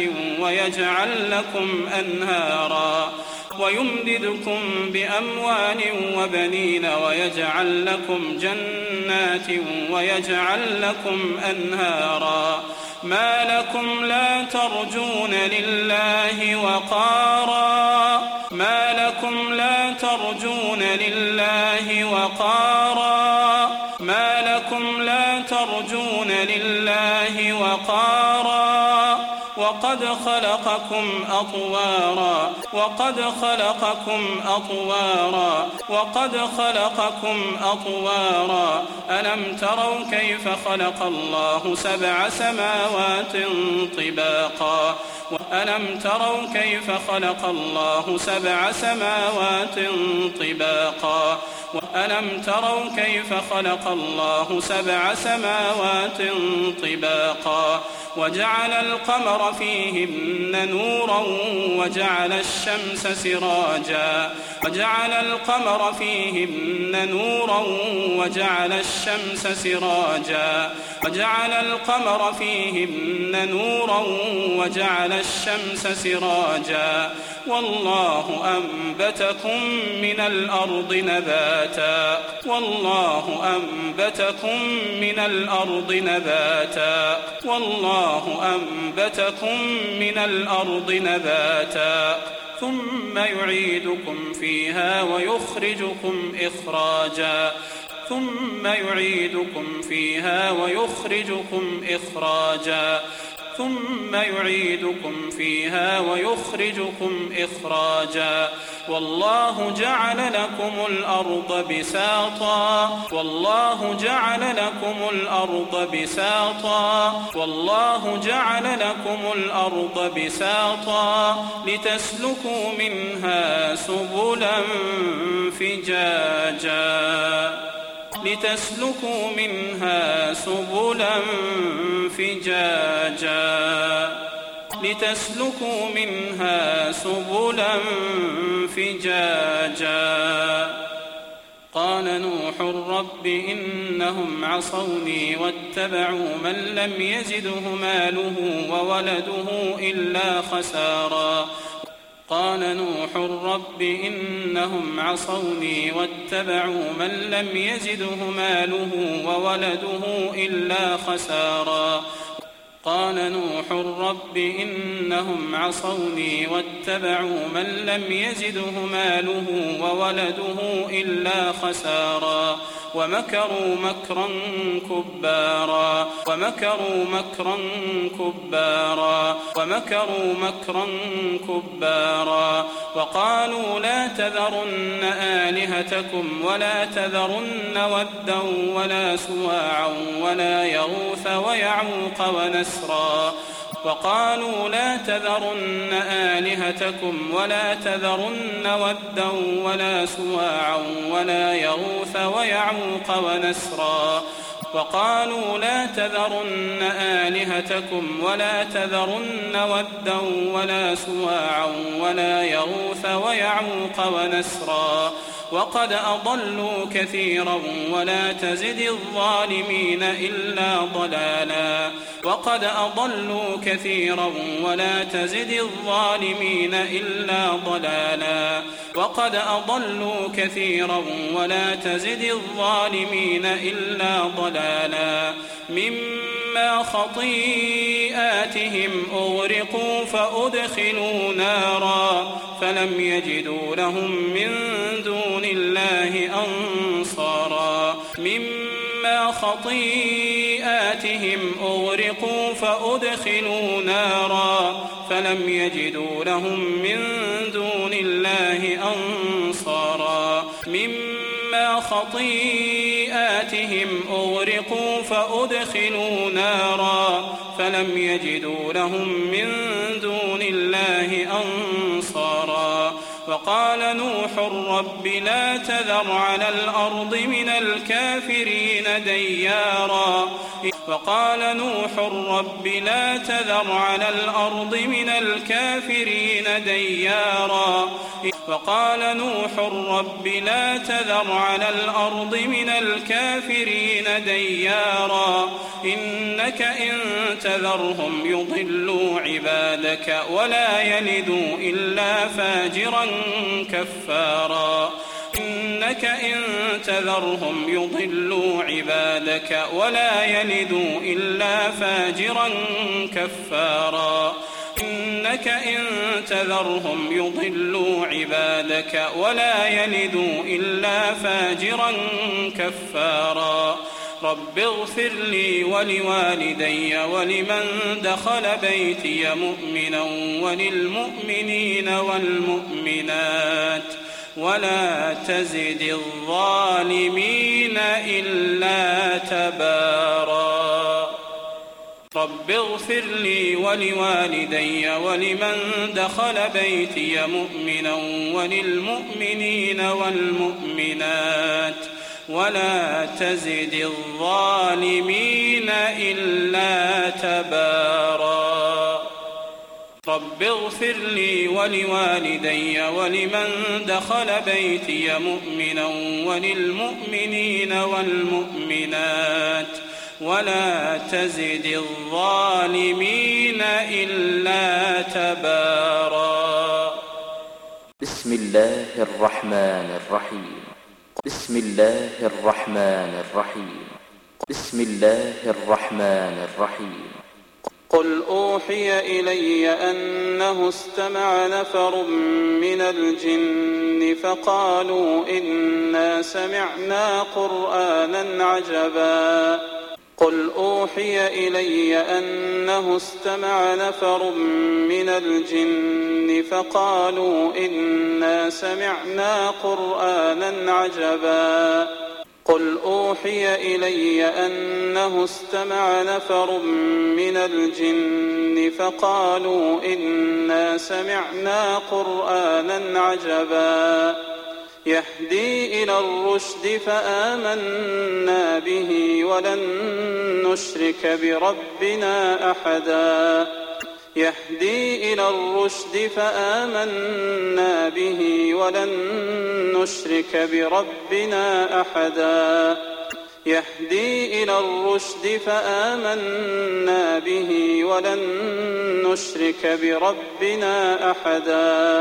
ويجعل لكم أنهارا ويمددكم بأموال وبنين ويجعل لكم جنات ويجعل لكم أنهارا ما لكم لا ترجون لله وقارا ما لكم لا ترجون لله وقارا ما لكم لا ترجون لله وقارا وقد خلقكم أطوارا وقد خلقكم أطوارا وقد خلقكم أطوارا ألم تروا كيف خلق الله سبع سماوات طباقا ألم تروا كيف خلق الله سبع سماوات طباقا ألم تروا كيف خلق الله سبع سماوات طباقا وجعل القمر فيهن نورا وجعل الشمس سراجا وجعل القمر فيهن نورا وجعل الشمس سراجا وجعل القمر فيهن نورا وجعل الشمس سراجا والله أنبتكم من الأرض نباتا والله أنبتكم من الأرض نباتا والله أنبتكم من الأرض نباتا ثم يعيدكم فيها ويخرجكم إخراجا ثم يعيدكم فيها ويخرجكم إخراجا ثم يعيدكم فيها ويخرجكم إخراجا والله جعل لكم الأرض بساطا والله جعل لكم الأرض بساطا والله جعل لكم الأرض بساطا لتسلكوا منها سبلا فجاجا لتسلكوا منها سبلا فجاجا لتسلكوا منها سبلا فجاجا قال نوح رب إنهم عصوني واتبعوا من لم يزده ماله وولده إلا خسارا قال نوح رب إنهم عصوني واتبعوا من لم يزده ماله وولده إلا خسارا قال نوح رب إنهم عصوني واتبعوا من لم يزده ماله وولده إلا خسارا ومكروا مكرا كبارا وقالوا لا تذرن آلهتكم ولا تذرن ودا ولا سواعا ولا يغوث ويعوق ونسرا وقالوا لا تذرن آلهتكم ولا تذرن ودا ولا سواعا ولا يغوث ويعوق ونسرا وقالوا لا تذرن آلهتكم ولا تذرن ودا ولا سواعا ولا يغوث ويعوق ونسرا وقد أضلوا كثيرا ولا تزد الظالمين إلا ضلالا وقد أضلوا كثيرا ولا تزد الظالمين إلا ضلالا وقد أضلوا كثيرا ولا تزد الظالمين إلا ضلالا مما خطيئاتهم أغرقوا فأدخلوا نارا فلم يجدوا لهم من دون الله أنصارا مما خطيئاتهم أغرقوا فأدخلوا نارا فلم يجدوا لهم من دون الله أنصارا مما خطيئاتهم أغرقوا فأدخلوا نارا فلم يجدوا لهم من دون الله أنصارا وقال نوح رب لا تذر على الأرض من الكافرين ديارا وقال نوح رب لا تذر على الأرض من الكافرين ديارا وقال نوح رب لا تذر على الأرض من الكافرين ديارا إنك إن تذرهم يضلوا عبادك ولا يلدوا إلا فاجرا كفارا إنك إن تذرهم يضلوا عبادك ولا يلدوا إلا فاجرا كفارا إنك إن تذرهم يضلوا عبادك ولا يلدوا إلا فاجرا كفارا رب اغفر لي ولوالدي ولمن دخل بيتي مؤمنا وللمؤمنين والمؤمنات ولا تزد الظالمين إلا تبارا رب اغفر لي ولوالدي ولمن دخل بيتي مؤمنا وللمؤمنين والمؤمنات ولا تزد الظالمين إلا تبارا رب اغفر لي ولوالدي ولمن دخل بيتي مؤمنا وللمؤمنين والمؤمنات ولا تزد الظالمين إلا تبارا بسم الله الرحمن الرحيم بسم الله الرحمن الرحيم بسم الله الرحمن الرحيم قل أوحي إلي أنه استمع نفر من الجن فقالوا إنا سمعنا قرآنا عجبا قل أوحي إلي أنه استمع نفر من الجن فقالوا إنا سمعنا قرآنا عجبا قل أوحي إلي أنه استمع نفر من الجن فقالوا إنا سمعنا قرآنا عجبا يهدي إلى الرشد فآمنا به ولن نشرك بربنا أحدا يهدي إلى الرشد فآمنا به ولن نشرك بربنا أحدا يهدي إلى الرشد فآمنا به ولن نشرك بربنا أحدا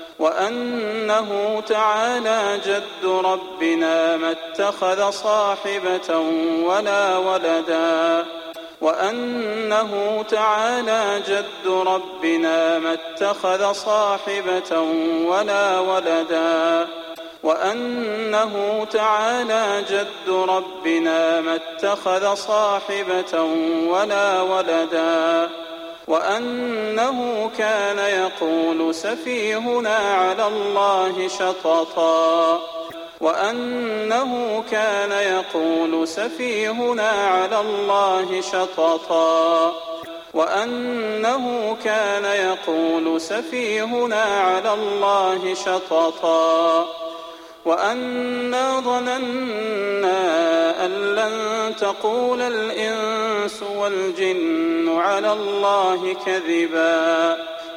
وأنه تعالى جد ربنا ما اتخذ صاحبة ولا ولدا وأنه تعالى جد ربنا ما اتخذ صاحبة ولا ولدا وأنه تعالى جد ربنا ما اتخذ صاحبة ولا ولدا وأنه كان يقول سفيهنا على الله شططا وأنه كان يقول سفيهنا على الله شططا وأنه كان يقول سفيهنا على الله شططا وأنا ظننا أن لن تقول الإنس والجن على الله كذبا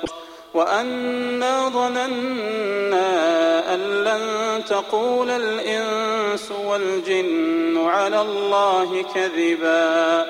وأنا ظننا أن لن تقول الإنس والجن على الله كذبا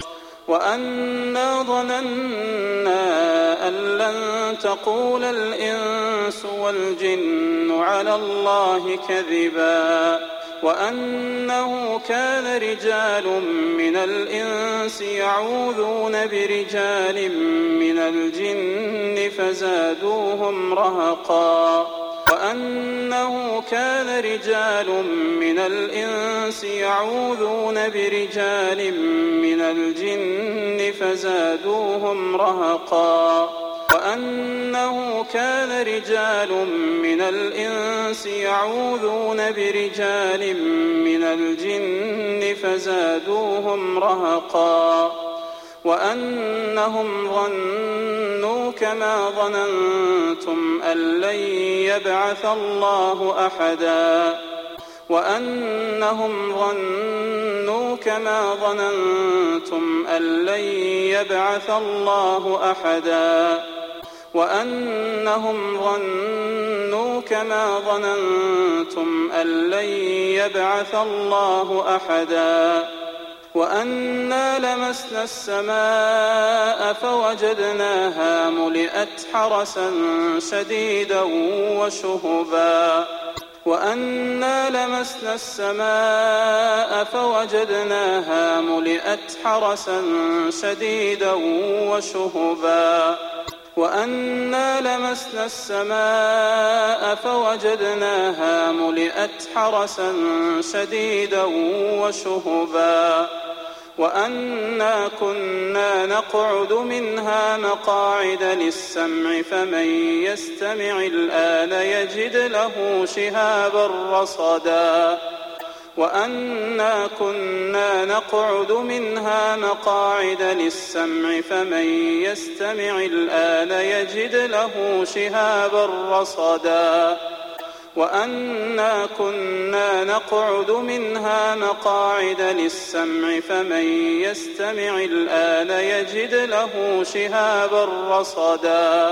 وأنا ظننا أن لن تقول الإنس والجن على الله كذبا وأنه كان رجال من الإنس يعوذون برجال من الجن فزادوهم رهقا وأنه كان رجال من الإنس يعوذون برجال من الجن فزادوهم رهقا وأنه كان رجال من الإنس يعوذون برجال من الجن فزادوهم رهقا وأنهم ظنوا كما ظننتم أن لن يبعث الله أحدا وأنهم ظنوا كما ظننتم أن لن يبعث الله أحدا وأنهم ظنوا كما ظننتم أن لن يبعث الله أحدا وأنا لمسنا السماء فوجدناها ملئت حرسا شديدا وشهبا وأنا لمسنا السماء فوجدناها ملئت حرسا شديدا وشهبا وأنا لمسنا السماء فوجدناها ملئت حرسا شديدا وشهبا وأنا كنا نقعد منها مقاعد للسمع فمن يستمع الآن يجد له شهابا رصدا وأنا كنا نقعد منها مقاعد للسمع فمن يستمع الآن يجد له شهابا رصدا وأنا كنا نقعد منها مقاعد للسمع فمن يستمع الآن يجد له شهابا رصدا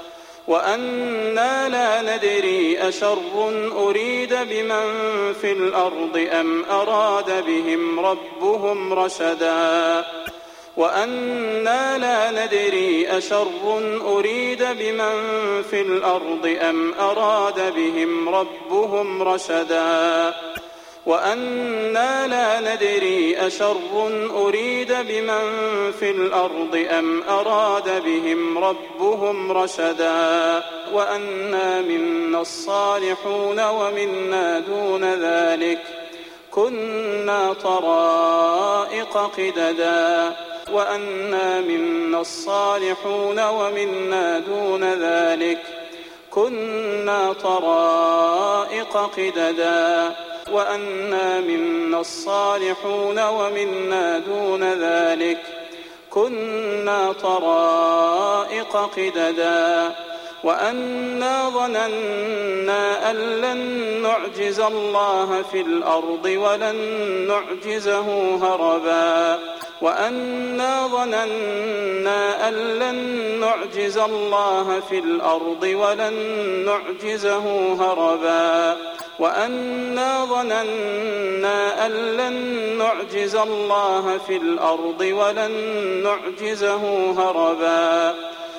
وأنا لا ندري أشر أريد بمن في الأرض أم أراد بهم ربهم رشدا وأنا لا ندري أشر أريد بمن في الأرض أم أراد بهم ربهم رشدا وأنا لا ندري أشر أريد بمن في الأرض أم أراد بهم ربهم رشدا وأنا منا الصالحون ومنا دون ذلك كنا طرائق قددا وأنا منا الصالحون ومنا دون ذلك كنا طرائق قددا وأنا منا الصالحون ومنا دون ذلك كنا طرائق قددا وأنا ظننا أن لن نعجز الله في الأرض ولن نعجزه هربا وأنا ظننا أن لن نعجز الله في الأرض ولن نعجزه هربا وأنا ظننا أن لن نعجز الله في الأرض ولن نعجزه هربا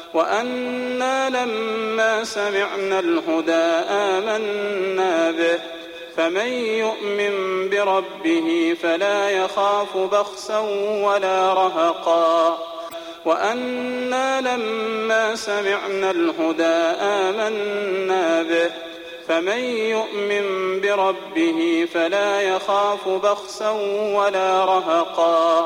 وأنا لما سمعنا الهدى آمنا به فمن يؤمن بربه فلا يخاف بخسا ولا رهقا وأنا لما سمعنا الهدى آمنا به فمن يؤمن بربه فلا يخاف بخسا ولا رهقا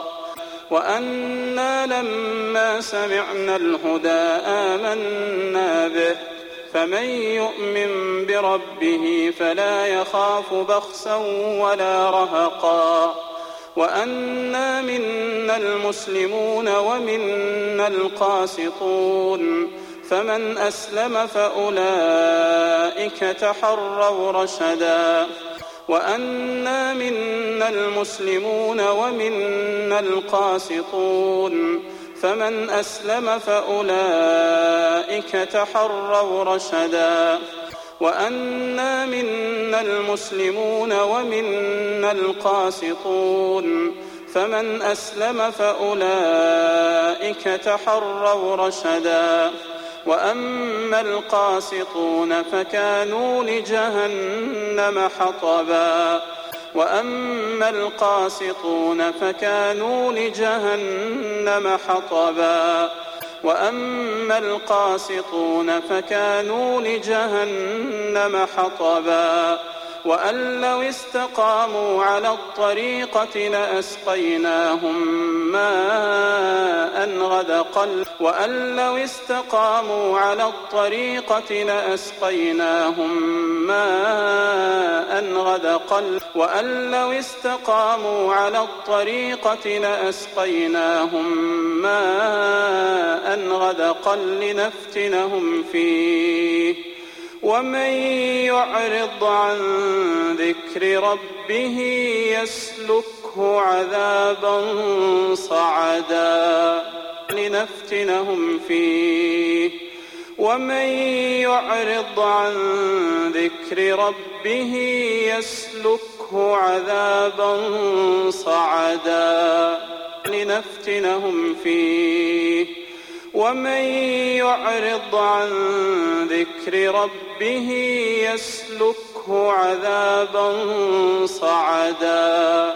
وأنا لما سمعنا الهدى آمنا به فمن يؤمن بربه فلا يخاف بخسا ولا رهقا وأنا منا المسلمون ومنا القاسطون فمن أسلم فأولئك تحروا رشدا وأنا منا المسلمون ومنا القاسطون فمن أسلم فأولئك تحروا رشدا وأنا منا المسلمون ومنا القاسطون فمن أسلم فأولئك تحروا رشدا وأما القاسطون فكانوا لجهنم حطبا وأما القاسطون فكانوا لجهنم حطبا وأما القاسطون فكانوا لجهنم حطبا وأن لو استقاموا على الطريقة لأسقيناهم ماء غدقا وأن لو استقاموا على الطريقة لأسقيناهم ماء غدقا وأن لو استقاموا على الطريقة لأسقيناهم ماء غدقا لنفتنهم فيه ومن يعرض عن ذكر ربه يسلكه عذابا صعدا لنفتنهم فيه ومن يعرض عن ذكر ربه يسلكه عذابا صعدا لنفتنهم فيه ومن يعرض عن ذكر ربه يسلكه عذابا صعدا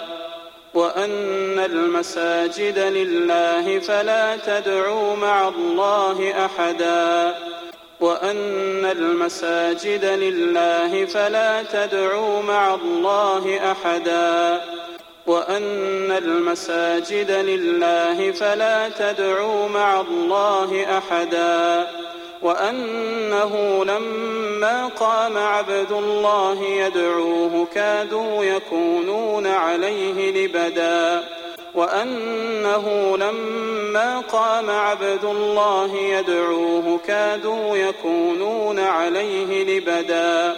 وأن المساجد لله فلا تدعوا مع الله أحدا وأن المساجد لله فلا تدعوا مع الله أحدا وأن المساجد لله فلا تدعوا مع الله أحدا وأنه لما قام عبد الله يدعوه كادوا يكونون عليه لبدا وأنه لما قام عبد الله يدعوه كادوا يكونون عليه لبدا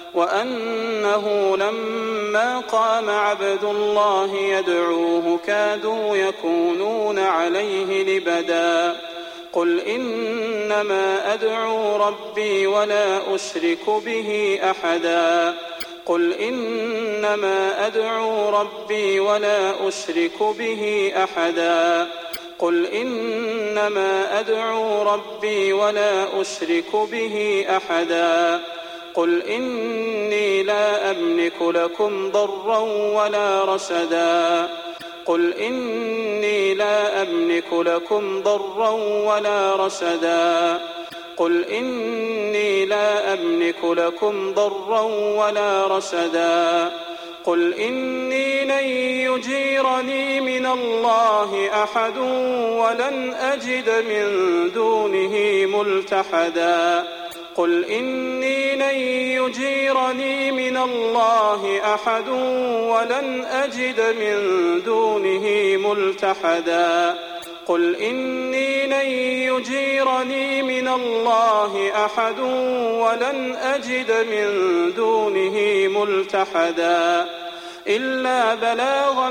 وأنه لما قام عبد الله يدعوه كادوا يكونون عليه لبدا قل إنما أدعو ربي ولا أشرك به أحدا قل إنما أدعو ربي ولا أشرك به أحدا قل إنما أدعو ربي ولا أشرك به أحدا قل إني لا أملك لكم ضرا ولا رشدا قل إني لا أملك لكم ضرا ولا رشدا قل إني لا أملك لكم ضرا ولا رشدا قل إني لن يجيرني من الله أحد ولن أجد من دونه ملتحدا قل إني لن يجيرني من الله أحد ولن أجد من دونه ملتحدا قل إني لن يجيرني من الله أحد ولن أجد من دونه ملتحدا إلا بلاغا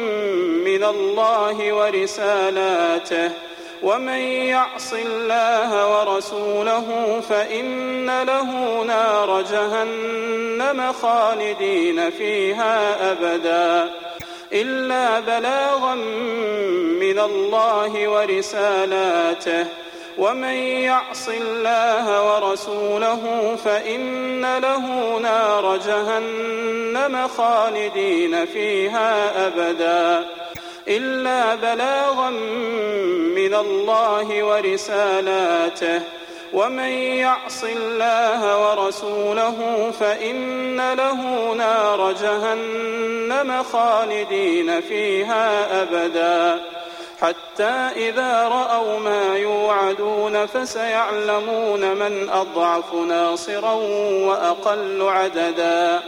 من الله ورسالاته ومن يعص الله ورسوله فإن له نار جهنم خالدين فيها أبدا إلا بلاغا من الله ورسالاته ومن يعص الله ورسوله فإن له نار جهنم خالدين فيها أبدا إلا بلاغا من الله ورسالاته ومن يعص الله ورسوله فإن له نار جهنم خالدين فيها أبدا حتى إذا رأوا ما يوعدون فسيعلمون من أضعف ناصرا وأقل عددا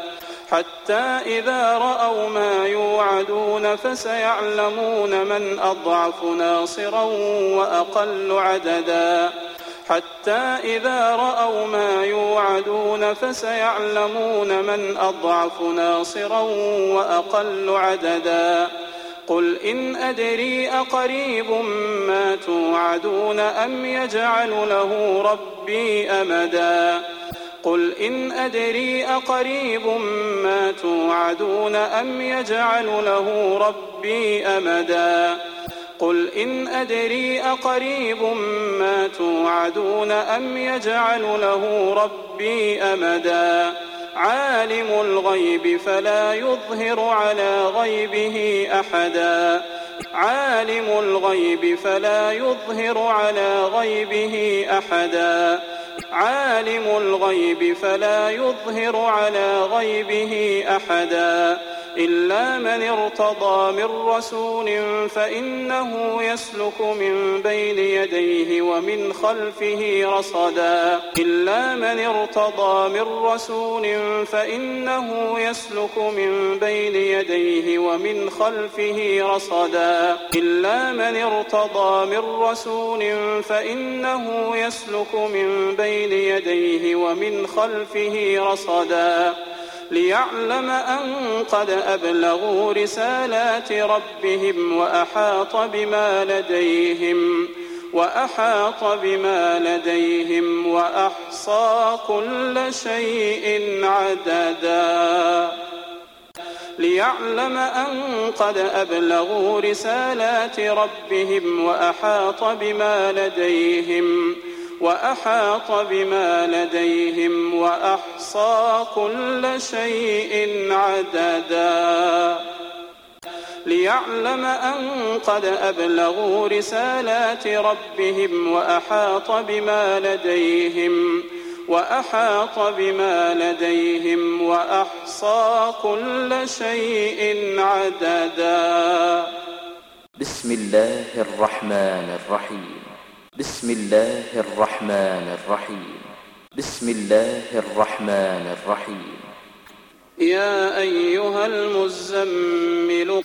حتى إذا رأوا ما يوعدون فسيعلمون من أضعف ناصرا وأقل عددا حتى إذا رأوا ما يوعدون فسيعلمون من أضعف ناصرا وأقل عددا قل إن أدري أقريب ما توعدون أم يجعل له ربي أمدا قل إن أدري أقريب ما توعدون أم يجعل له ربي أمدا قل إن أدري أقريب ما توعدون أم يجعل له ربي أمدا عالم الغيب فلا يظهر على غيبه أحدا عالم الغيب فلا يظهر على غيبه أحدا عالم الغيب فلا يظهر على غيبه أحدا إلا من ارتضى من رسول فإنه يسلك من بين يديه ومن خلفه رصدا إلا من ارتضى من رسول فإنه يسلك من بين يديه ومن خلفه رصدا إلا من ارتضى من رسول فإنه يسلك من بين يديه ومن خلفه رصدا ليعلم أن قد أبلغوا رسالات ربهم وأحاط بما لديهم وأحصى كل شيء عددا ليعلم أن قد أبلغوا رسالات ربهم وأحاط بما لديهم وأحصى كل شيء عددا ليعلم أن قد أبلغوا رسالات ربهم وأحاط بما لديهم وأحصى كل شيء عددا بسم الله الرحمن الرحيم بسم الله الرحمن الرحيم بسم الله الرحمن الرحيم يا أيها المزمل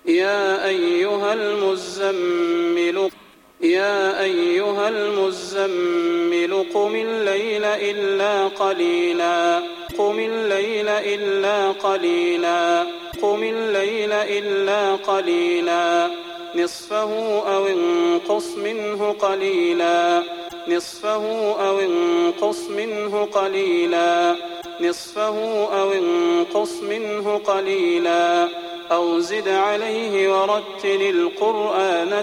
قم الليل إلا قليلا نصفه أو انقص منه قليلا أو زد عليه ورتل القرآن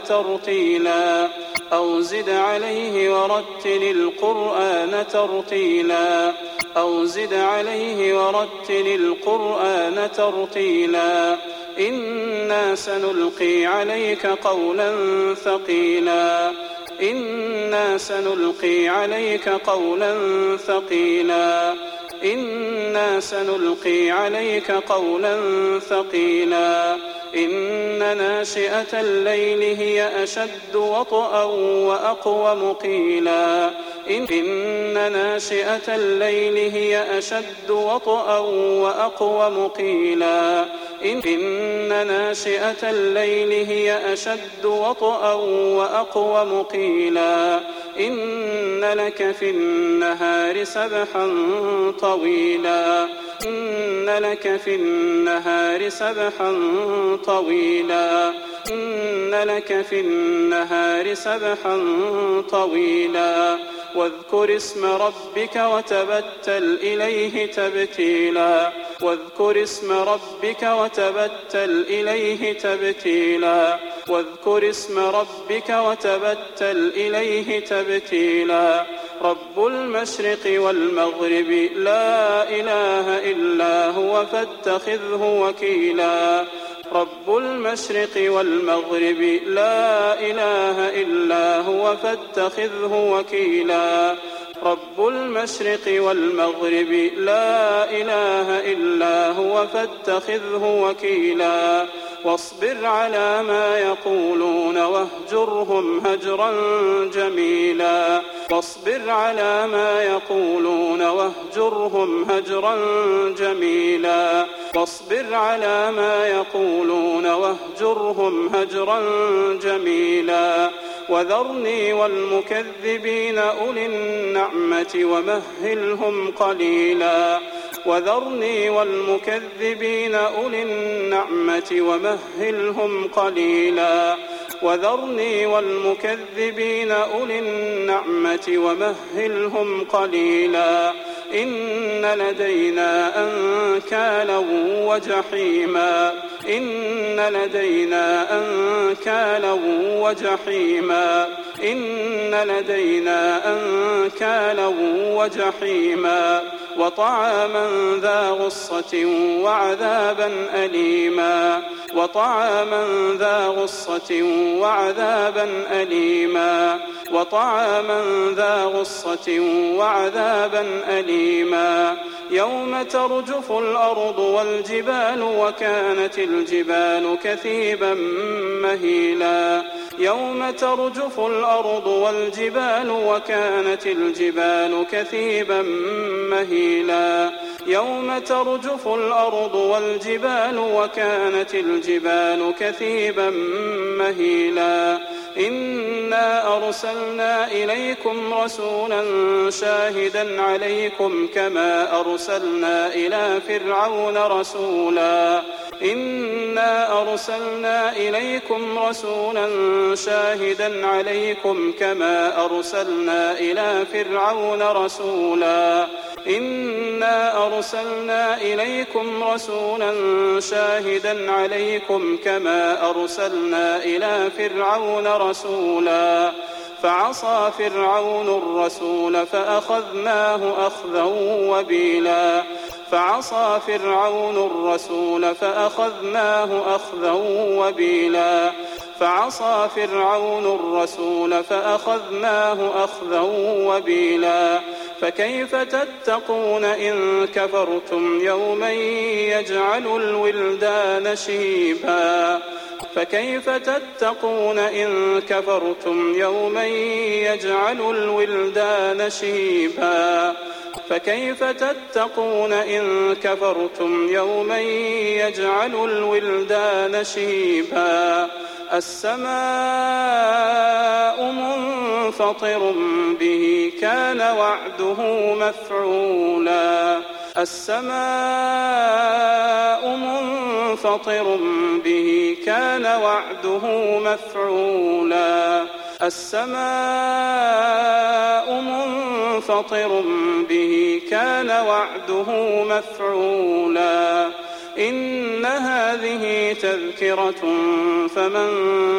ترتيلا إنا سنلقي عليك قولا ثقيلا إنا سنلقي عليك قولا ثقيلا إن ناشئة الليل هي أشد وطئا وأقوم قيلا إن ناشئة الليل هي أشد وطئا وأقوم قيلا إن ناشئة الليل هي أشد وطئا وأقوم قيلا إن لك في النهار سبحا طويلا إن لك في النهار سبحا طويلا إن لك في النهار سبحا طويلا واذكر اسم ربك وتبتل إليه تبتيلا واذكر اسم ربك وتبتل إليه تبتيلا واذكر اسم ربك وتبتل إليه تبتيلا رب المشرق والمغرب لا إله إلا هو فاتخذه وكيلا رب المشرق والمغرب لا إله إلا هو فاتخذه وكيلا رب المشرق والمغرب لا إله إلا هو فاتخذه وكيلا واصبر على ما يقولون واهجرهم هجرا جميلا واصبر على ما يقولون واهجرهم هجرا جميلا واصبر على ما يقولون واهجرهم هجرا جميلا وذرني والمكذبين أولي النعمة ومهلهم قليلا وذرني والمكذبين أولي النعمة ومهلهم قليلا وذرني والمكذبين أولي النعمة ومهلهم قليلا إن لدينا أنكالا وجحيما إن لدينا أنكالا وجحيما إن لدينا أنكالا وجحيما وطعاما ذا غصة وعذابا أليما وطعاما ذا غصة وعذابا أليما وطعاما ذا غصة وعذابا أليما يوم ترجف الأرض والجبال وكانت الجبال كثيبا مهيلا يوم ترجف الأرض والجبال وكانت الجبال كثيبا مهيلا يوم ترجف الأرض والجبال وكانت الجبال كثيبا مهيلا إنا أرسلنا إليكم رسولا شاهدا عليكم كما أرسلنا إلى فرعون رسولا إنا أرسلنا إليكم رسولا شاهدا عليكم كما أرسلنا إلى فرعون رسولا إنا أرسلنا إليكم رسولا شاهدا عليكم كما أرسلنا إلى فرعون رسولا فعصى فرعون الرسول فأخذناه أخذا وبيلا فعصى فرعون الرسول فأخذناه أخذا وبيلا فعصى فرعون الرسول فأخذناه أخذا وبيلا فكيف تتقون إن كفرتم يوما يجعل الولدان شيبا فكيف تتقون إن كفرتم يوما يجعل الولدان شيبا فكيف تتقون إن كفرتم يوما يجعل الولدان شيبا السماء منفطر به كان وعده مفعولا السماء منفطر به كان وعده مفعولا السماء منفطر به كان وعده مفعولا إن هذه تذكرة فمن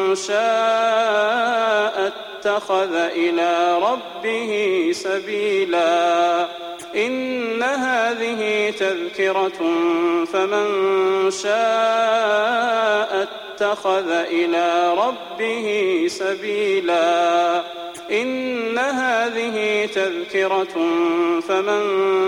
شاء اتخذ إلى ربه سبيلا إن هذه تذكرة فمن شاء اتخذ إلى ربه سبيلا إن هذه تذكرة فمن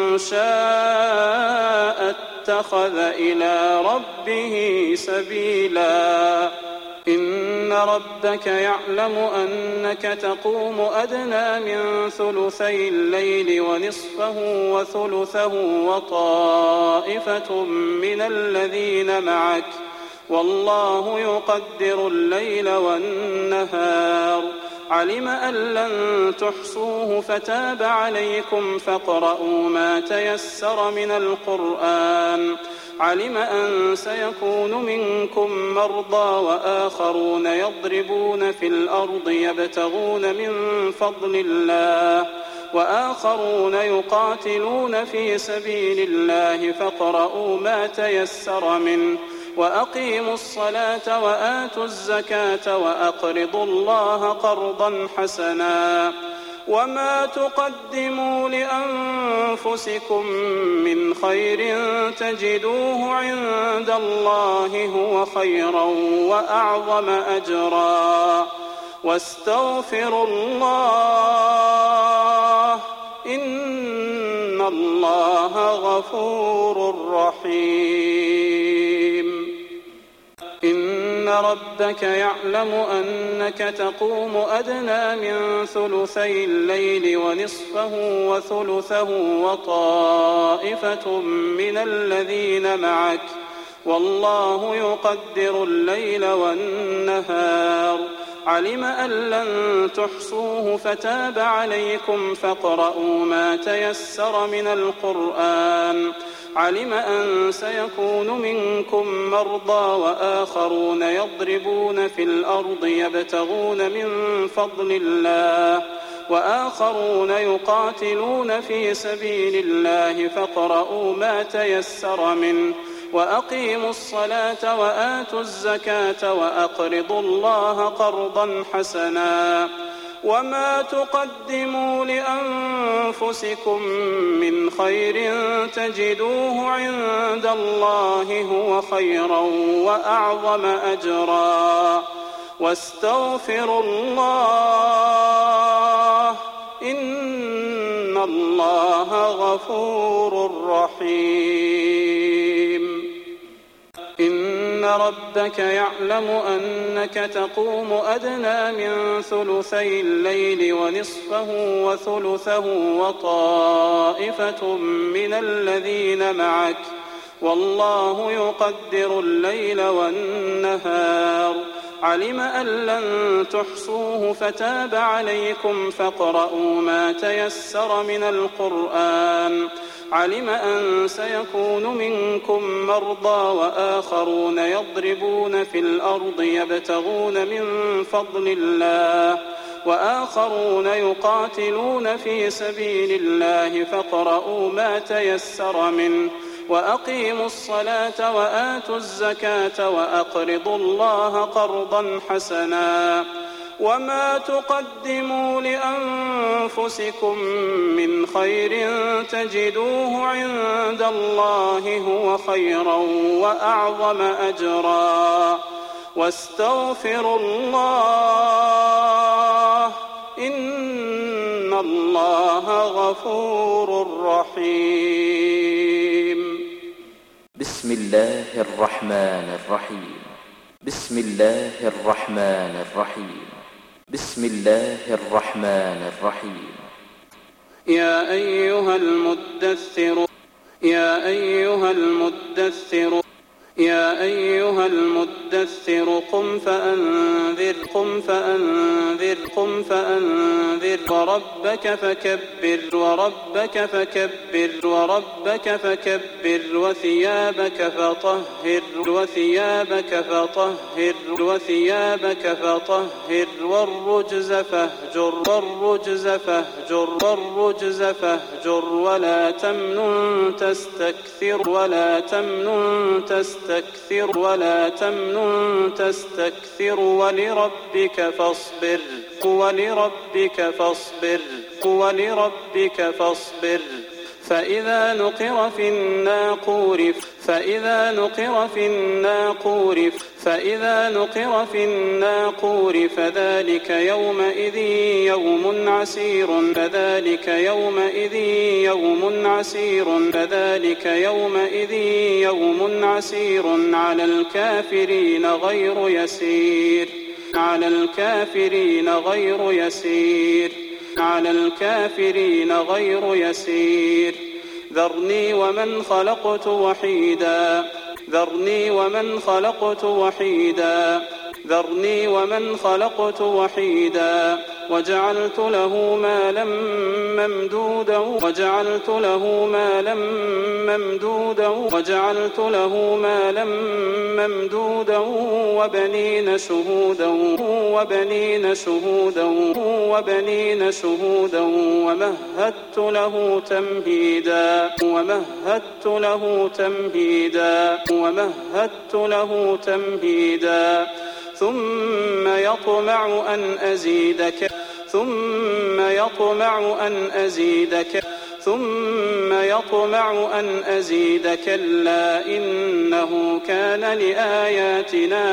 شاء اتخذ إلى ربه سبيلا إن ربك يعلم أنك تقوم أدنى من ثلثي الليل ونصفه وثلثه وطائفة من الذين معك والله يقدر الليل والنهار علم أن لن تحصوه فتاب عليكم فاقرؤوا ما تيسر من القرآن. علم أن سيكون منكم مرضى وآخرون يضربون في الأرض يبتغون من فضل الله وآخرون يقاتلون في سبيل الله فاقرؤوا ما تيسر منه وأقيموا الصلاة وآتوا الزكاة وأقرضوا الله قرضا حسنا وما تقدموا لأنفسكم من خير تجدوه عند الله هو خيرا وأعظم أجرا واستغفروا الله إن الله غفور رحيم. إن ربك يعلم أنك تقوم أدنى من ثلثي الليل ونصفه وثلثه وطائفة من الذين معك والله يقدر الليل والنهار. علم أن لن تحصوه فتاب عليكم فاقرؤوا ما تيسر من القرآن. علم أن سيكون منكم مرضى وآخرون يضربون في الأرض يبتغون من فضل الله وآخرون يقاتلون في سبيل الله فاقرؤوا ما تيسر منه وأقيموا الصلاة وآتوا الزكاة وأقرضوا الله قرضا حسنا وما تقدموا لأنفسكم من خير تجدوه عند الله هو خيرا وأعظم أجرا واستغفروا الله إن الله غفور رحيم. إن ربك يعلم أنك تقوم أدنى من ثلثي الليل ونصفه وثلثه وطائفة من الذين معك والله يقدر الليل والنهار. علم أن لن تحصوه فتاب عليكم فاقرؤوا ما تيسر من القرآن. علم أن سيكون منكم مرضى وآخرون يضربون في الأرض يبتغون من فضل الله وآخرون يقاتلون في سبيل الله فاقرؤوا ما تيسر منه وأقيموا الصلاة وآتوا الزكاة وأقرضوا الله قرضا حسنا وما تقدموا لأنفسكم من خير تجدوه عند الله هو خيرا وأعظم أجرا واستغفروا الله إن الله غفور رحيم. بسم الله الرحمن الرحيم. بسم الله الرحمن الرحيم. بسم الله الرحمن الرحيم. يا أيها المدثر يا أيها المدثر يا أيها المدثر قم فأنذر قم فأنذر قم فأنذر وربك فكبر وربك فكبر وربك فكبر وثيابك فطهر وثيابك فطهر وثيابك فطهر والرجز فاهجر والرجز فاهجر والرجز فاهجر ولا تمنن تستكثر ولا تمنن تستكثر ولا تمنن تستكثر ولربك فاصبر ولربك فاصبر ولربك فاصبر. فإذا نقر في الناقور فإذا نقر في الناقور فإذا نقر في الناقور فذلك يومئذ يوم عسير فذلك يومئذ يوم عسير فذلك يومئذ يوم عسير على الكافرين غير يسير على الكافرين غير يسير على الكافرين غير يسير. ذرني ومن خلقت وحيدا ذرني ومن خلقت وحيدا ذرني ومن خلقت وحيدا وجعلت له مالا ممدودا وبنين شهودا ومهدت له تمهيدا ثم يطمع أن أزيد كلا إنه كان لآياتنا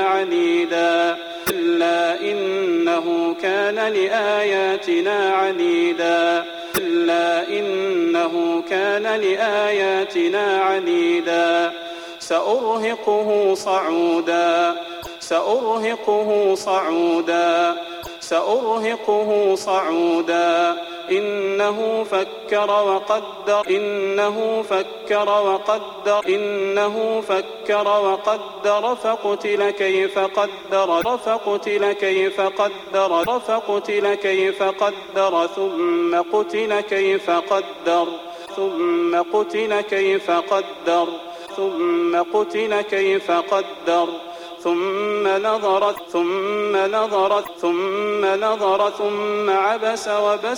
عنيدا سأرهقه صعودا إنه فكر وقدر فقتل كيف قدر ثم قتل كيف قدر ثم نظر ثم عبس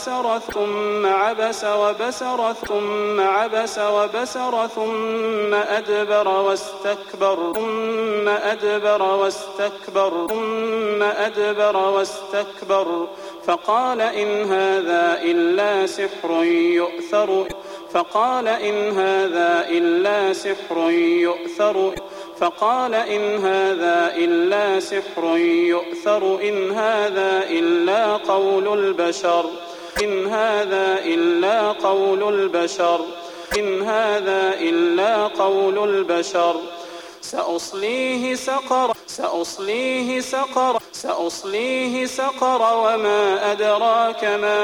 وبسر ثم أدبر واستكبر فقال إن هذا إلا سحر يؤثر فقال إن هذا إلا قول البشر سأصليه سقر وما أدراك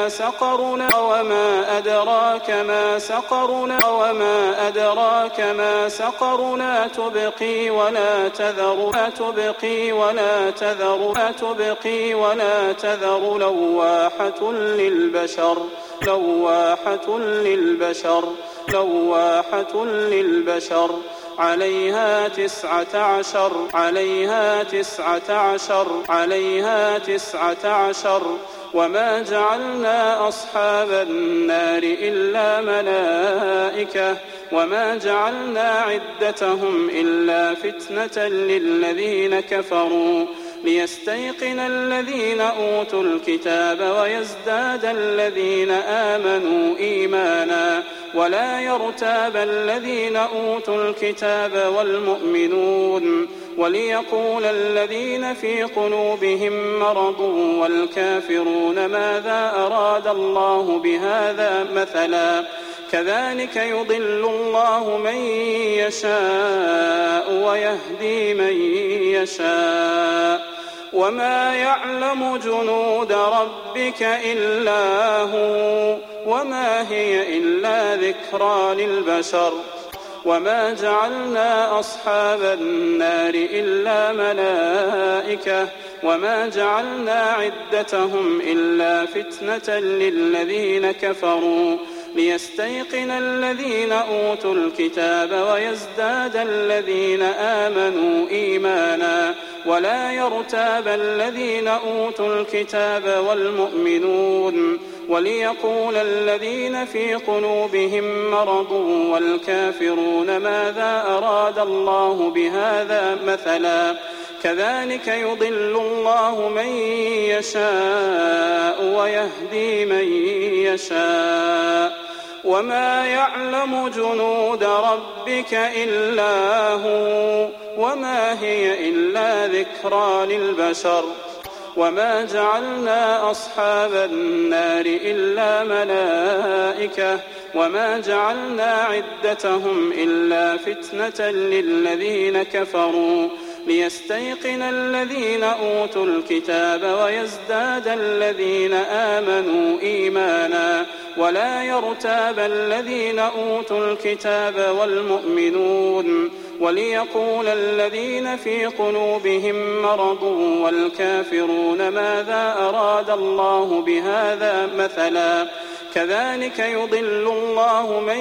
ما سقر لا تبقي ولا تذر لواحة للبشر عليها 19 وما جعلنا أصحاب النار إلا ملائكة وما جعلنا عدتهم إلا فتنة للذين كفروا ليستيقن الذين أوتوا الكتاب ويزداد الذين آمنوا إيمانا ولا يرتاب الذين أوتوا الكتاب والمؤمنون وليقول الذين في قلوبهم مرض والكافرون ماذا أراد الله بهذا مثلا كذلك يضل الله من يشاء ويهدي من يشاء وما يعلم جنود ربك إلا هو وما هي إلا ذكرى للبشر وما جعلنا أصحاب النار إلا ملائكة وما جعلنا عدتهم إلا فتنة للذين كفروا ليستيقن الذين أوتوا الكتاب ويزداد الذين آمنوا إيمانا ولا يرتاب الذين أوتوا الكتاب والمؤمنون وليقول الذين في قلوبهم مرض والكافرون ماذا أراد الله بهذا مثلا كذلك يضل الله من يشاء ويهدي من يشاء وما يعلم جنود ربك إلا هو وما هي إلا ذكرى للبشر وما جعلنا أصحاب النار إلا ملائكة وما جعلنا عدتهم إلا فتنة للذين كفروا ليستيقن الذين أوتوا الكتاب ويزداد الذين آمنوا إيمانا ولا يرتاب الذين أوتوا الكتاب والمؤمنون وليقول الذين في قلوبهم مرض والكافرون ماذا أراد الله بهذا مثلا كذلك يضل الله من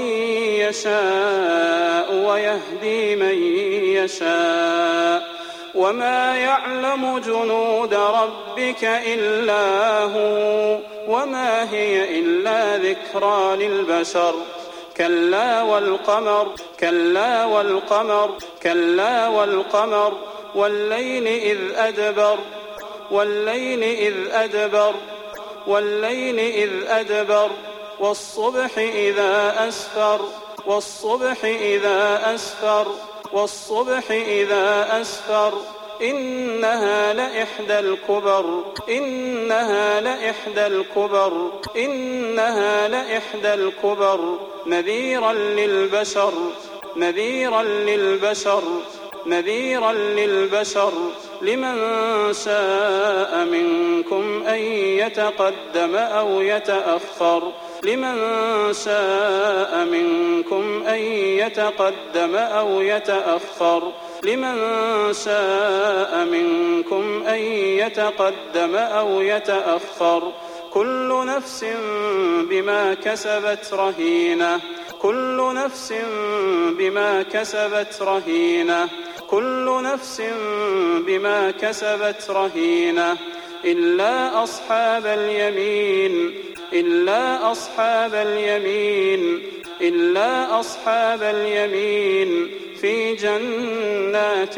يشاء ويهدي من يشاء وما يعلم جنود ربك إلا هو وما هي إلا ذكرى للبشر كلا والقمر كلا والقمر كلا والقمر والليل إذ أدبر والليل إذ أدبر والليل إذ أدبر والصبح إذا أسفر والصبح إذا أسفر والصبح إذا أسفر إنها لإحدى الكبر إنها لإحدى الكبر إنها لإحدى الكبر نذيرا للبشر نذيرا للبشر نذيرا للبشر لمن شاء منكم أن يتقدم أو يتأخر لمن شاء منكم أن يتقدم أو يتأخر لمن شاء منكم أن يتقدم أو يتأخر كل نفس بما كسبت رهينة كل نفس بما كسبت رهينة كل نفس بما كسبت رهينة إلا أصحاب اليمين إلا أصحاب اليمين إلا أصحاب اليمين في جنات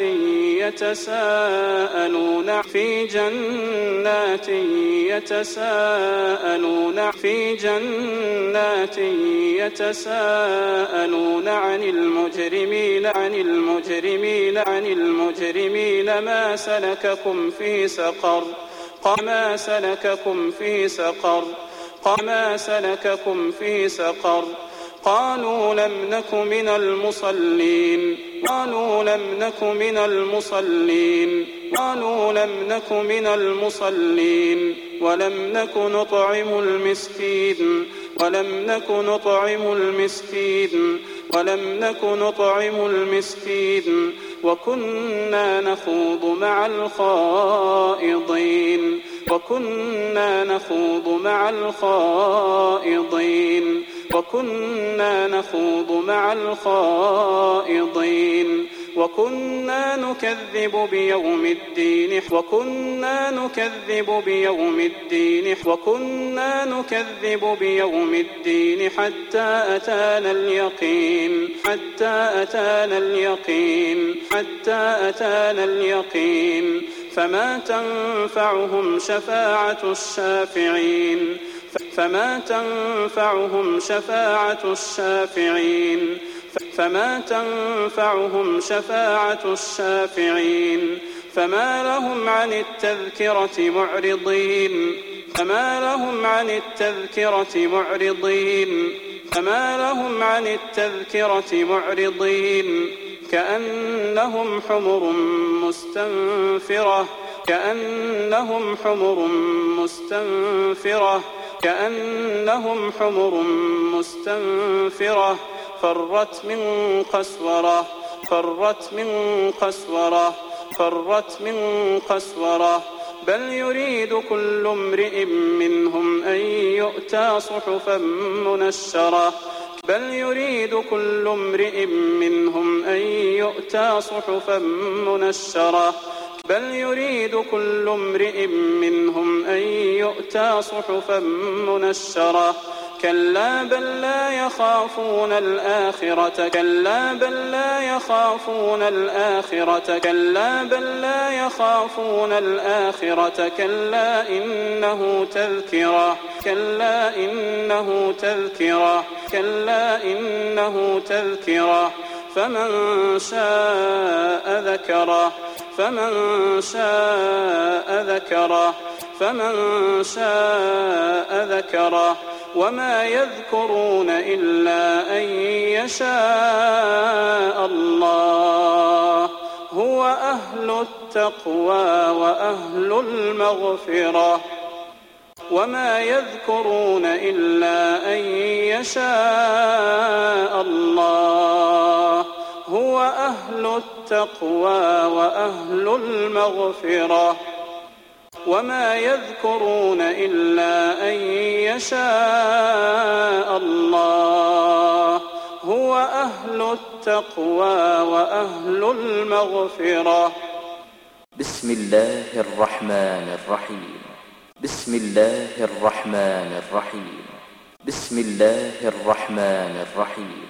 يتساءلون في جنات يتساءلون في جنات يتساءلون عن المجرمين عن المجرمين عن المجرمين ما سلككم في سقر ما سلككم في سقر ما سلككم في سقر قالوا لم نك من المصلين قالوا لم نك من المصلين قالوا لم نك من المصلين ولم نك نطعم المسكين ولم نك نطعم المسكين ولم نك نطعم المسكين وكنا نخوض مع الخائضين وكنا نخوض مع الخائضين وكنا نخوض مع الخائضين وكنا نكذب بيوم الدين وكنا نكذب بيوم الدين وكنا نكذب بيوم الدين حتى أتانا اليقين حتى أتانا اليقين حتى أتانا اليقين فما تنفعهم شفاعة الشافعين فما تنفعهم شفاعة الشافعين فما تنفعهم شفاعة الشافعين فما لهم عن التذكرة معرضين فما لهم عن التذكرة معرضين فما لهم عن التذكرة معرضين كأنهم حمر مستنفرة كأنهم حمر مستنفرة كأنهم حمر مستنفرة فرت من قسورة فرت من قسورة فرت من قسورة بل يريد كل امرئ منهم أن يؤتى صحفا منشرة بل يريد كل امرئ منهم أن يؤتى صحفا منشرة بل يريد كل امرئ منهم أن يؤتى صحفا منشرة كلا بل لا يخافون الآخرة كلا بل لا يخافون الآخرة كلا بل لا يخافون الآخرة كلا إنه تذكرة كلا إنه تذكرة كلا إنه تذكرة فمن شاء ذكره فمن شاء ذكره فمن شاء ذكره وما يذكرون إلا أن يشاء الله هو أهل التقوى وأهل المغفرة وما يذكرون إلا أن يشاء الله هو أهل التقوى وأهل المغفرة وما يذكرون إلا أن يشاء الله هو أهل التقوى وأهل المغفرة. بسم الله الرحمن الرحيم. بسم الله الرحمن الرحيم. بسم الله الرحمن الرحيم.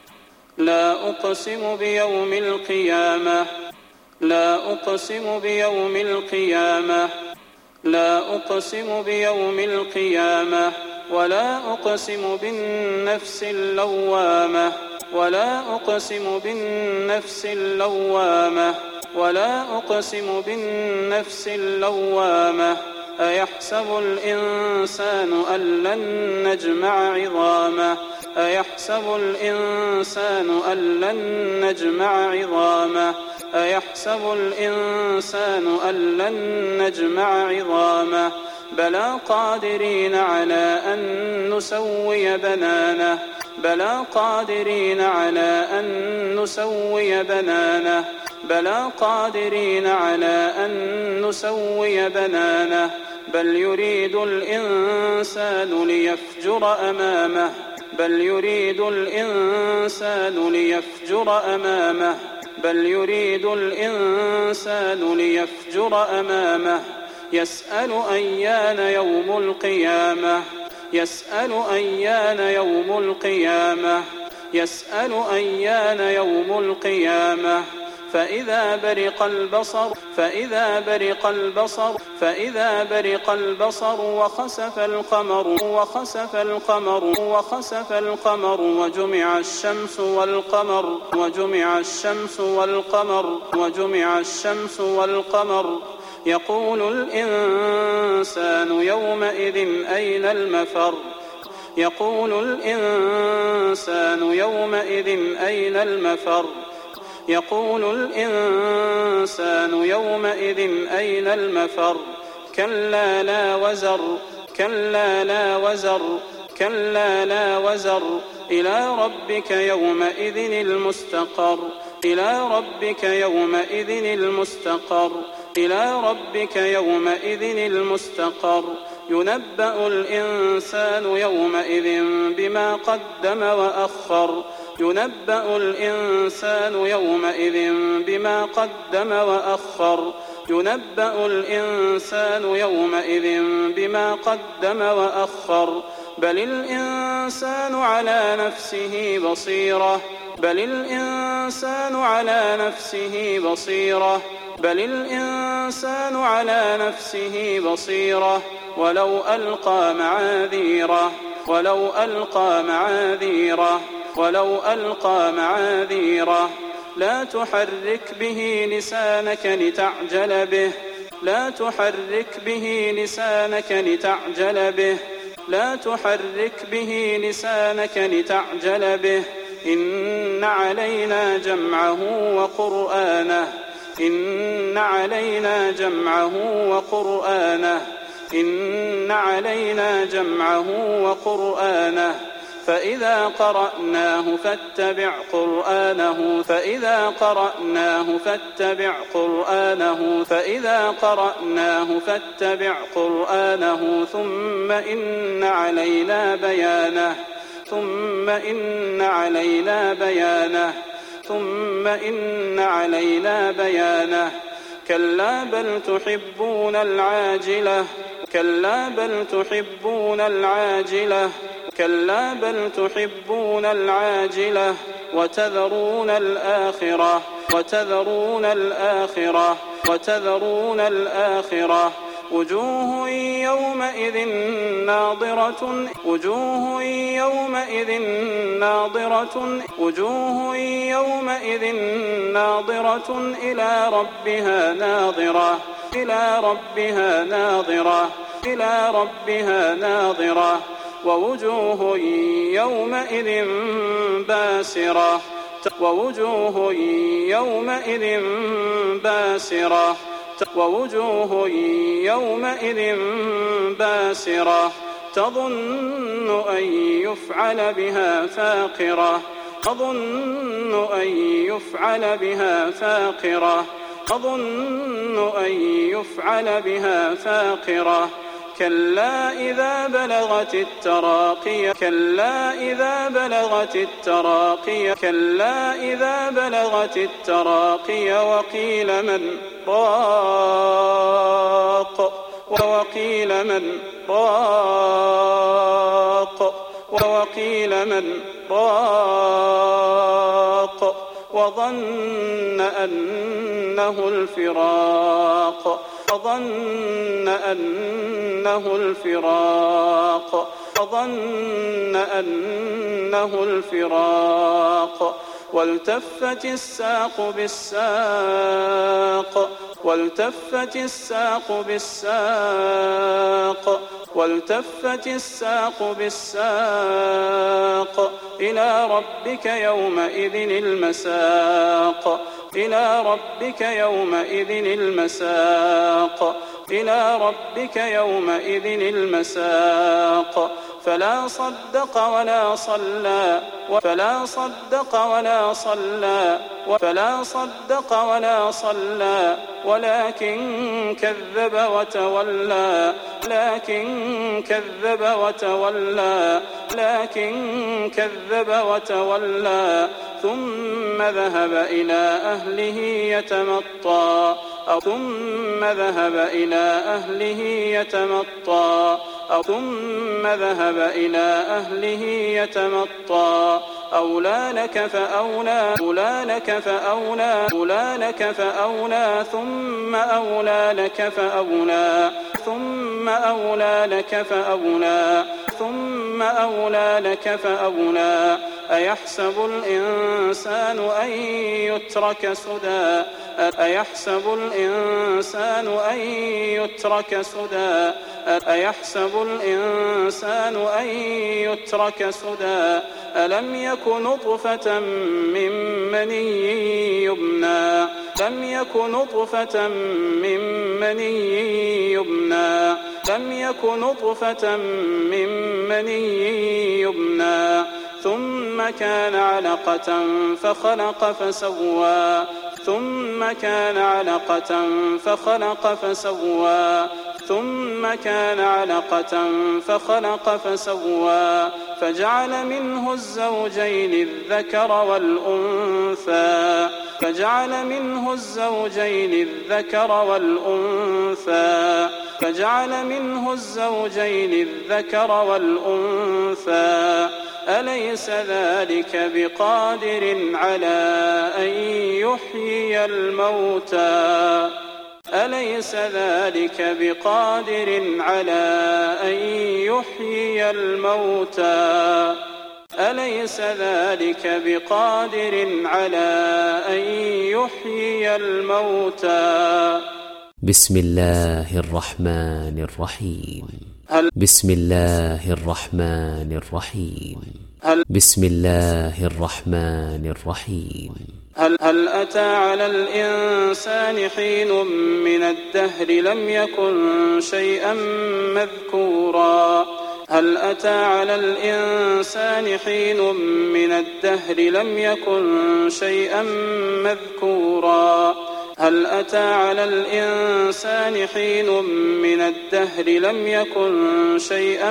لا أقسم بيوم القيامة. لا أقسم بيوم القيامة. لا أقسم بيوم القيامة ولا أقسم بالنفس اللوامة. ولا أقسم بالنفس اللوامة. ولا أقسم بالنفس اللوامة. أيحسب الإنسان أن لن نجمع عظامه. أيحسب الإنسان أن لن نجمع عظامه. أيحسب الإنسان أن لن نجمع عظامه. بلى قادرين على أن نسوي بنانه. بلى قادرين على أن نسوي بنانه. بلى قادرين على أن نسوي بنانه. بل يريد الإنسان ليفجر أمامه. بل يريد الإنسان ليفجر أمامه. بل يريد الإنسان ليفجر أمامه. يسأل أيان يوم القيامة. يسأل أيان يوم القيامة. يسأل أيان يوم القيامة. فإذا برق البصر. فإذا برق البصر. فإذا برق البصر وخسف القمر. وخسف القمر. وخسف القمر وجمع الشمس والقمر. وجمع الشمس والقمر. وجمع الشمس والقمر. يقول الإنسان يومئذ أين المفر. يقول الإنسان يومئذ أين المفر. يقول الإنسان يومئذ أين المفر. كلا لا وزر. كلا لا وزر. كلا لا وزر. إلى ربك يومئذ المستقر. إلى ربك يومئذ المستقر. إلى ربك يومئذ المستقر. ينبأ الإنسان يومئذ بما قدم وأخر. ينبأ الإنسان يومئذ بما قدم وأخر. ينبأ الإنسان يومئذ بما قدم وأخر. بل الإنسان على نفسه بصيرة. بل الإنسان على نفسه بصيرة. بل الإنسان على نفسه بصيرة. ولو ألقى معاذيره. ولو ألقى معاذيره. ولو ألقى معاذيره. لا تحرك به لسانك لتعجل به. لا تحرك به لسانك لتعجل به. لا تحرك به لسانك لتعجل به. إن علينا جمعه وقرآنه. إن علينا جمعه وقرآنه. إن علينا جمعه وقرآنه. فإذا قرأناه فاتبع قرآنه. فإذا قرأناه فاتبع قرآنه. فإذا قرأناه فاتبع قرآنه. ثم إن علينا بيانه. ثم إن علينا بيانه. ثم إن علينا بيانه. كلا بل تحبون العاجلة. كلا بل تحبون العاجلة. كلا بل تحبون العاجلة وتذرون الآخرة. وتذرون الآخرة. وتذرون الآخرة. وجوه يومئذ ناظرة. وجوه يومئذ ناظرة. وجوه يومئذ ناظرة إلى ربها ناظرة. إلى ربها ناظرة. إلى ربها ناظرة. ووجوه يومئذ باسرة. ووجوه يومئذ باسرة. ووجوه يومئذ باسرة. تظن أن يفعل بها فاقرة. أظن أن يفعل بها فاقرة أظن أن يفعل بها فاقرة كلا إذا بلغت التراقي كلا إذا بلغت التراقي كلا إذا بلغت التراقي وقيل من راق وقيل من راق وقيل من راق وظن أنه الفراق وظن أنه الفراق وظن أنه الفراق والتفت الساق بالساق والتفت الساق بالساق والتفت الساق بالساق إلى ربك يومئذ المساق إلى ربك يومئذ المساق إلى ربك يومئذ المساق فلا صدق ولا صلى فلا صدق ولا صلى فلا صدق ولا صلى ولكن كذب وتولى لكن كذب وتولى لكن كذب وتولى ثم ذهب إلى أهله يتمطى ثم ذهب إلى أهله يتمطى ثم ذهب إلى أهله يتمطى أولى لك فأولى أولى لك فأولى أولى لك فأولى ثم أولى لك فأولى ثم أولى لك فأولى ثم أولى لك فأولى أيحسب الإنسان أن يترك سدى أيحسب الإنسان أن يترك سدى أيحسب الإنسان أن يترك سدى ألم يك نطفة من مني يمنى لم يك نطفة من مني يمنى لم يك نطفة من مني يمنى ثم كان علقة فخلق فسوى ثم كان علقة فخلق فسوى ثم كان علقة فخلق فسوى فجعل منه الزوجين الذكر والأنثى فجعل منه الزوجين الذكر والأنثى فجعل منه الزوجين الذكر والأنثى أليس ذلك بقادر على أن يحيي الموتى أليس ذلك بقادر على أن يحيي الموتى أليس ذلك بقادر على أن يحيي الموتى بسم الله الرحمن الرحيم بسم الله الرحمن الرحيم بسم الله الرحمن الرحيم هل أتى على الإنسان حين من الدهر لم يكن شيئا مذكورا هل أتى على الإنسان حين من الدهر لم يكن شيئا مذكورا هل أتى على الإنسان حين من الدهر لم يكن شيئا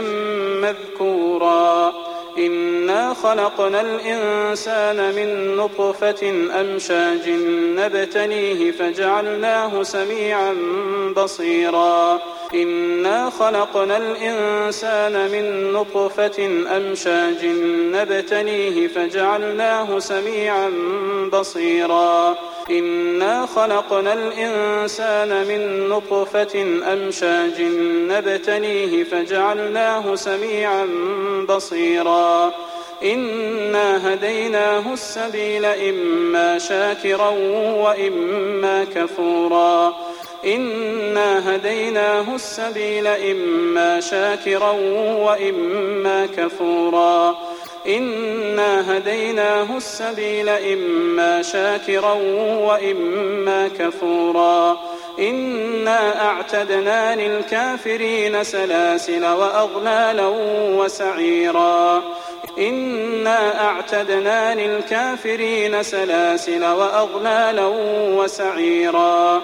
مذكورا إنا خلقنا الإنسان من نطفة أمشاج نبتليه فجعلناه سميعا بصيرا إنا خلقنا الإنسان من نطفة أمشاج نبتليه فجعلناه سميعا بصيرا إنا خلقنا الإنسان من نطفة أمشاج نبتليه فجعلناه سميعا بصيرا إنا هديناه السبيل إما شاكرا وإما كفورا إنا هديناه السبيل إما شاكرا وإما كفورا إنا هديناه السبيل إما شاكرا وإما كفورا إنا أعتدنا للكافرين سلاسل وأغلالا وسعيرا إن إنا أعتدنا للكافرين سلاسل وأغلالا وسعيرا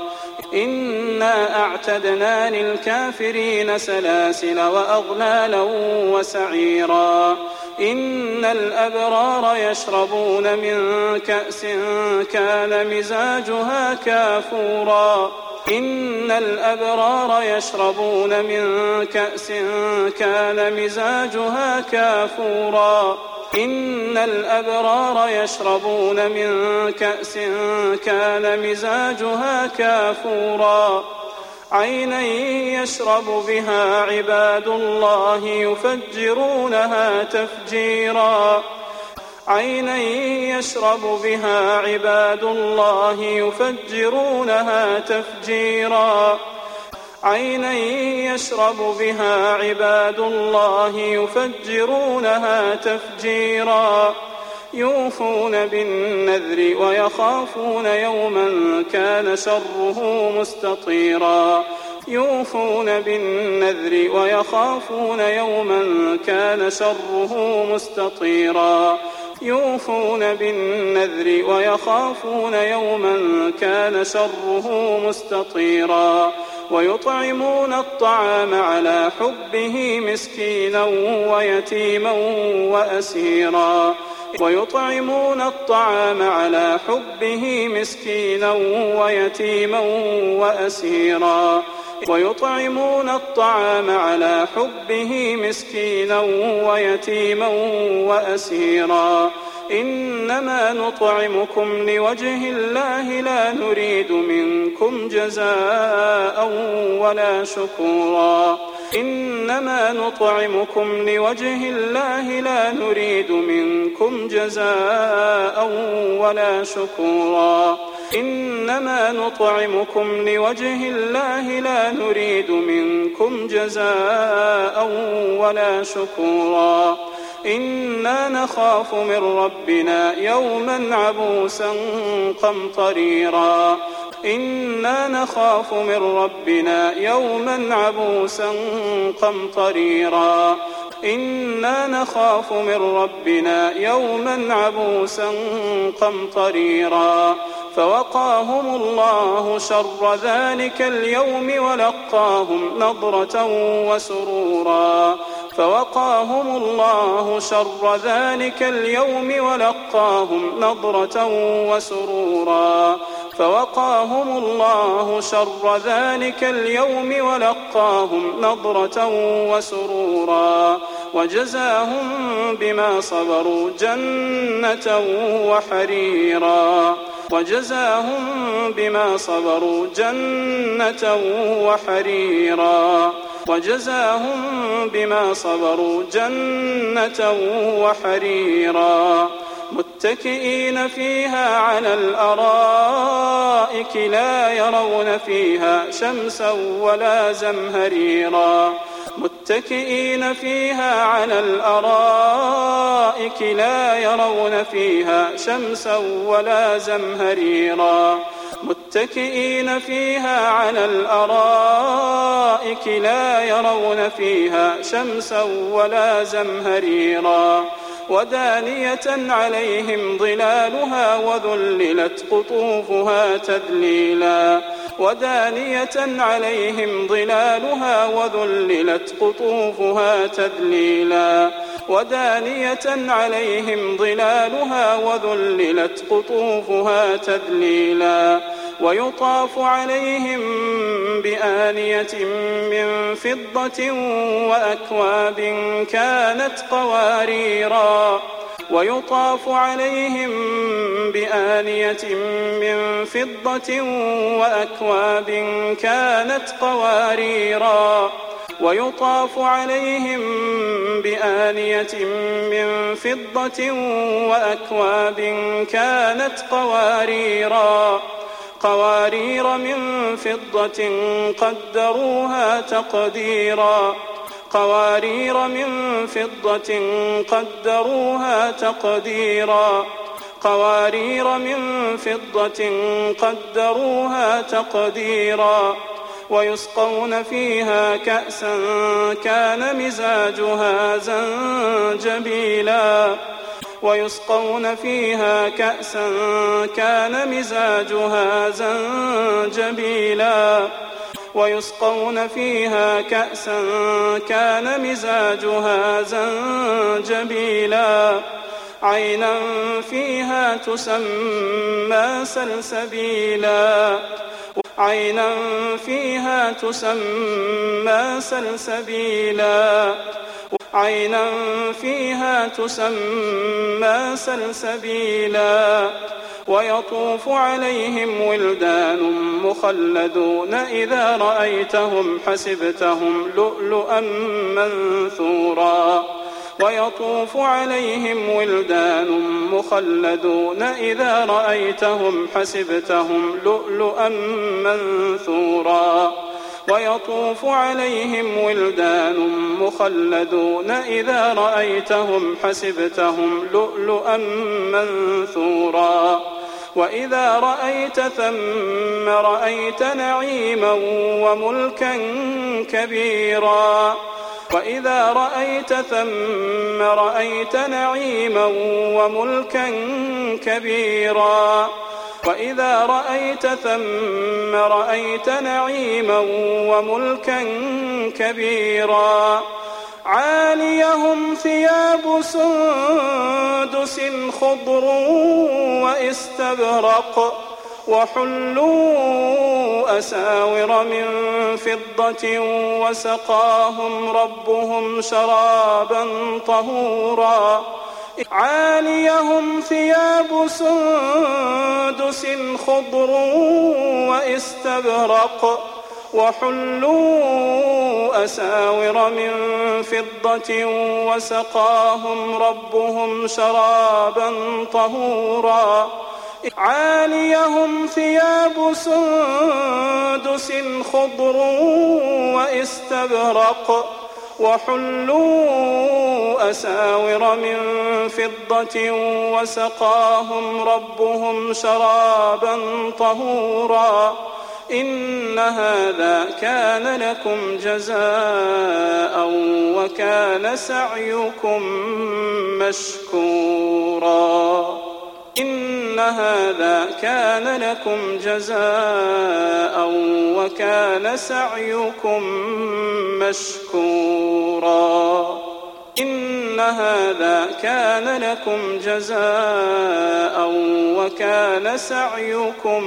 إنا أعتدنا للكافرين سلاسل وأغلالا وسعيرا إن الأبرار يشربون من كأس كان مزاجها كافورا إن الأبرار يشربون من كأس كان مزاجها كافورا إن الأبرار يشربون من كأس كان مزاجها كافورا عينا يشرب بها عباد الله يفجرونها تفجيرا عينا يشرب بها عباد الله يفجرونها تفجيرا عينا يشرب بها عباد الله يفجرونها تفجيرا يوفون بالنذر ويخافون يوما كان شره مستطيرا يوفون بالنذر ويخافون يوما كان شره مستطيرا يوفون بالنذر ويخافون يوما كان شره مستطيرا ويطعمون الطعام على حبه مسكينا ويتيما وأسيرا ويطعمون الطعام على حبه مسكينا ويتيما وأسيرا ويطعمون الطعام على حبه مسكينا ويتيما وأسيرا إنما نطعمكم لوجه الله لا نريد منكم جزاء ولا شكورا إنما نطعمكم لوجه الله لا نريد منكم جزاء ولا شكورا إنما نطعمكم لوجه الله لا نريد منكم جزاء ولا شكورا إنا نخاف من ربنا يوما عبوسا قمطريرا إنا نخاف من ربنا يوما عبوسا قمطريرا إنا نخاف من ربنا يوما عبوسا قمطريرا فوقاهم الله شر ذلك اليوم ولقاهم نضرة وسرورا فوقاهم الله شر ذلك اليوم ولقاهم نضرة وسرورا فوقاهم الله شر ذلك اليوم ولقاهم نضرة وسرورا وجزاهم بما صبروا جنة وحريرا وجزاهم بما صبروا جنة وحريرا وجزاهم بما صبروا جنة وحريرا متكئين فيها على الأرائك لا يرون فيها شمسا ولا زمهريرا متكئين فيها على الأرائك لا يرون فيها شمسا ولا زمهريرا متكئين فيها على الأرائك لا يرون فيها شمسا ولا زمهريرا ودانية عليهم ظلالها وذللت قطوفها تذليلا ودانية عليهم ظلالها وذللت قطوفها تذليلا ودانية عليهم ظلالها وذللت قطوفها تذليلا ويطاف عليهم بآنية من فضة وأكواب كانت قواريرا ويطاف عليهم بآنية من فضة وأكواب كانت قواريرا ويطاف عليهم بآنية من فضة وأكواب كانت قواريرا قوارير من فضة قدروها تقديرا قوارير من فضة قدروها تقديرا قوارير من فضة قدروها تقديرا ويسقون فيها كأسا كان مزاجها زنجبيلا ويسقون فيها كأسا كان مزاجها زنجبيلا ويسقون فيها كأسا كان مزاجها زنجبيلا عينا فيها تسمى سلسبيلا عينا فيها تسمى سلسبيلا عينا فيها تسمى سلسبيلا ويطوف عليهم ولدان مخلدون إذا رأيتهم حسبتهم لؤلؤا منثورا ويطوف عليهم ولدان مخلدون إذا رأيتهم حسبتهم لؤلؤا منثورا ويطوف عليهم ولدان مخلدون إذا رأيتهم حسبتهم لؤلؤا منثورا وإذا رأيت ثم رأيت نعيما وملكا كبيرا وإذا رأيت ثم رأيت نعيما وملكا كبيرا وإذا رأيت ثم رأيت نعيما وملكا كبيرا عاليهم ثياب سندس خضر واستبرق وحلوا أساور من فضة وسقاهم ربهم شرابا طهورا عاليهم ثياب سندس خضر واستبرق وحلوا أساور من فضة وسقاهم ربهم شرابا طهورا عاليهم ثياب سندس خضر واستبرق وحلوا أساور من فضة وسقاهم ربهم شرابا طهورا إن هذا كان لكم جزاء وكان سعيكم مشكورا إن هذا كان لكم جزاء وكان سعيكم مشكورا إن هذا كان لكم جزاء وكان سعيكم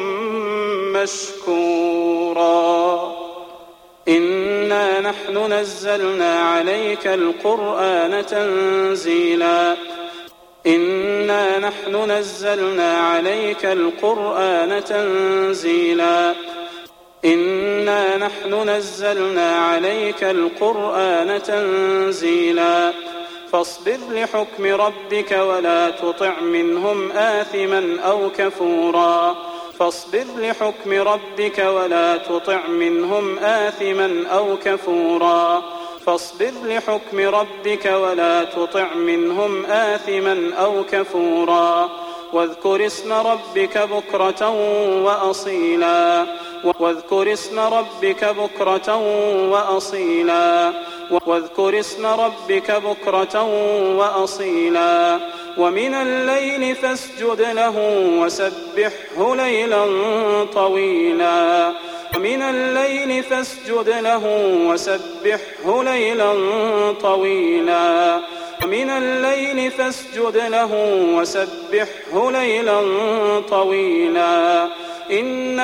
مشكورا إنا نحن نزلنا عليك القرآن تنزيلا إنا نحن نزلنا عليك القرآن تنزيلا إنا نحن نزلنا عليك القرآن تنزيلا فاصبر لحكم ربك ولا تطع منهم آثما أو كفورا فاصبر لحكم ربك ولا تطع منهم آثما أو كفورا فاصبر لحكم ربك ولا تطع منهم آثما أو كفورا واذكر اسم ربك بكرة وأصيلا واذكر اسم ربك بكرة وأصيلا واذكر اسم ربك بكرة وأصيلا ومن الليل فاسجد له وسبحه ليلا طويلا ومن الليل فاسجد له وسبحه ليلا طويلا ومن الليل فاسجد له وسبحه ليلا طويلا إن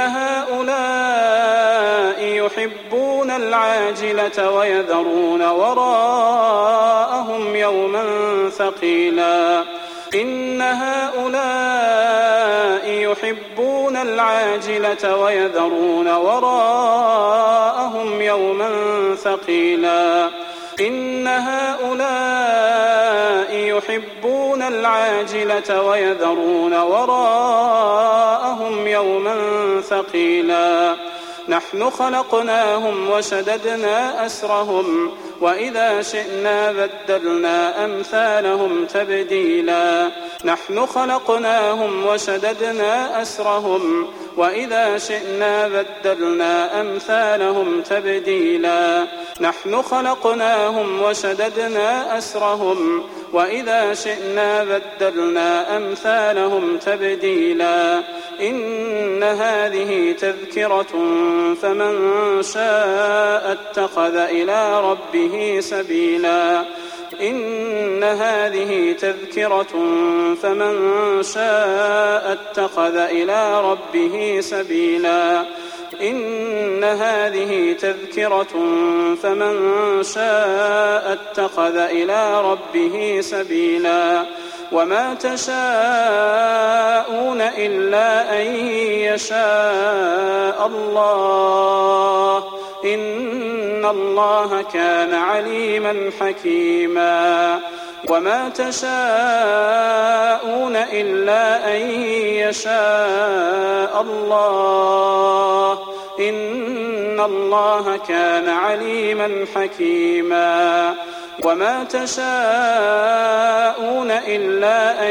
هؤلاء يحبون العاجلة ويذرون وراءهم يوما ثقيلا إن هؤلاء يحبون العاجلة ويذرون وراءهم يوما ثقيلا إن هؤلاء يحبون العاجلة ويذرون وراءهم يوما ثقيلا نحن خلقناهم وشددنا أسرهم وإذا شئنا بدلنا أمثالهم تبديلا نحن خلقناهم وشددنا أسرهم وإذا شئنا بدلنا أمثالهم تبديلا نحن خلقناهم وشددنا أسرهم وإذا شئنا بدلنا أمثالهم تبديلا إن هذه تذكرة فمن شاء اتخذ إلى ربه سبيلا إن هذه تذكرة فمن شاء اتخذ إلى ربه سبيلا إن هذه تذكرة فمن شاء اتخذ إلى ربه سبيلا وما تشاءون إلا أن يشاء الله إن الله كان عليما حكيما وما تشاءون إلا أن يشاء الله إن الله كان عليما حكيما وما تشاءون إلا أن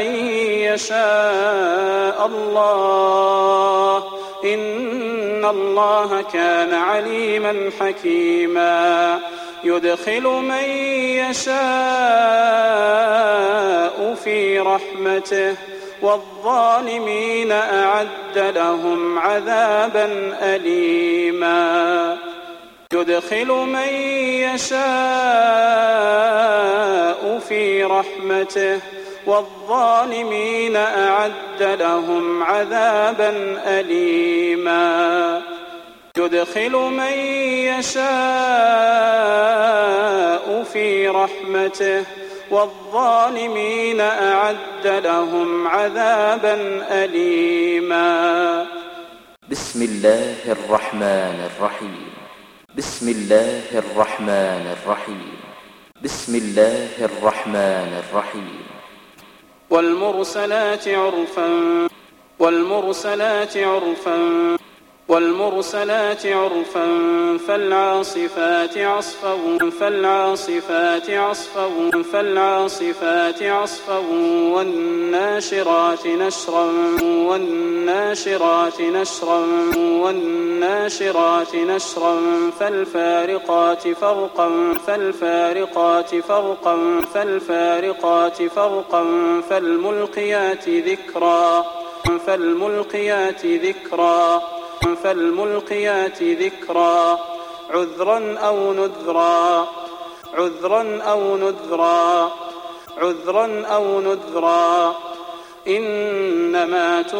يشاء الله إن الله كان عليما حكيما يدخل من يشاء في رحمته والظالمين أعد لهم عذابا أليما يدخل من يشاء في رحمته والظالمين أعد لهم عذابا أليما يدخل من يشاء في رحمته والظالمين أعد لهم عذابا أليما بسم الله الرحمن الرحيم بسم الله الرحمن الرحيم بسم الله الرحمن الرحيم والمرسلات عرفا فالعاصفات عصفا والناشرات نشرا فالفارقات فرقا فالملقيات ذكرا عذرا أو نذرا إنما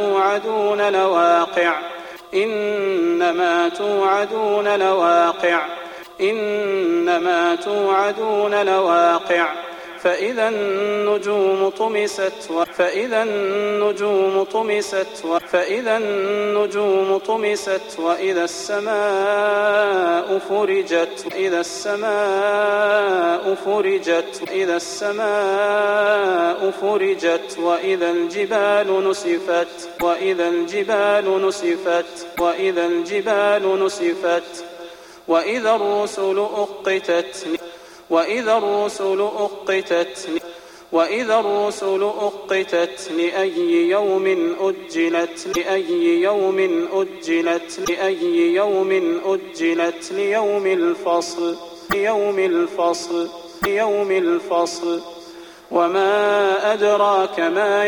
توعدون لواقع فإذا النجوم طمست وإذا السماء فرجت وإذا الجبال نسفت وإذا الرسل أقتت لأي يوم أجلت ليوم الفصل وما أدراك ما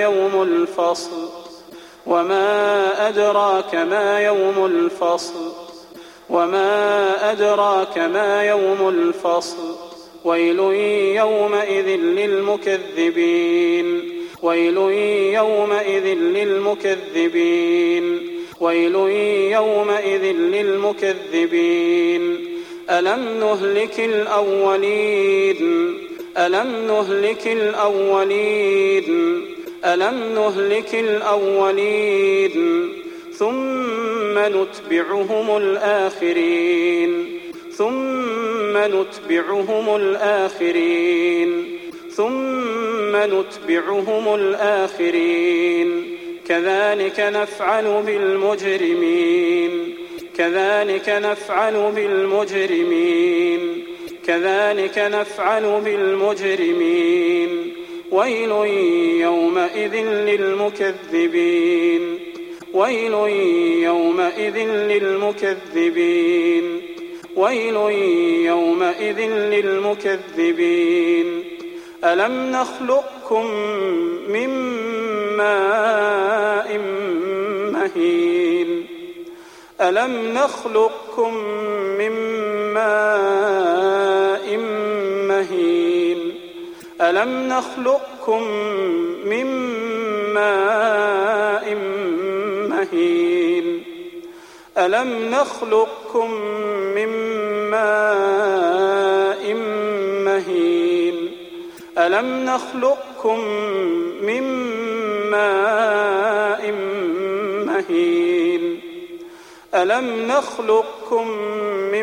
يوم الفصل ويل يومئذ للمكذبين ألم نهلك الأولين ثم نتبعهم الآخرين كذلك نفعل بالمجرمين ويل يومئذ للمكذبين ألم نخلقكم من ماء مهين ألم نخلقكم من ماء مهين ألم نخلقكم من ماء مهين ألم نخلقكم من ماء مهين ألم نخلقكم من ماء مهين ألم نخلقكم من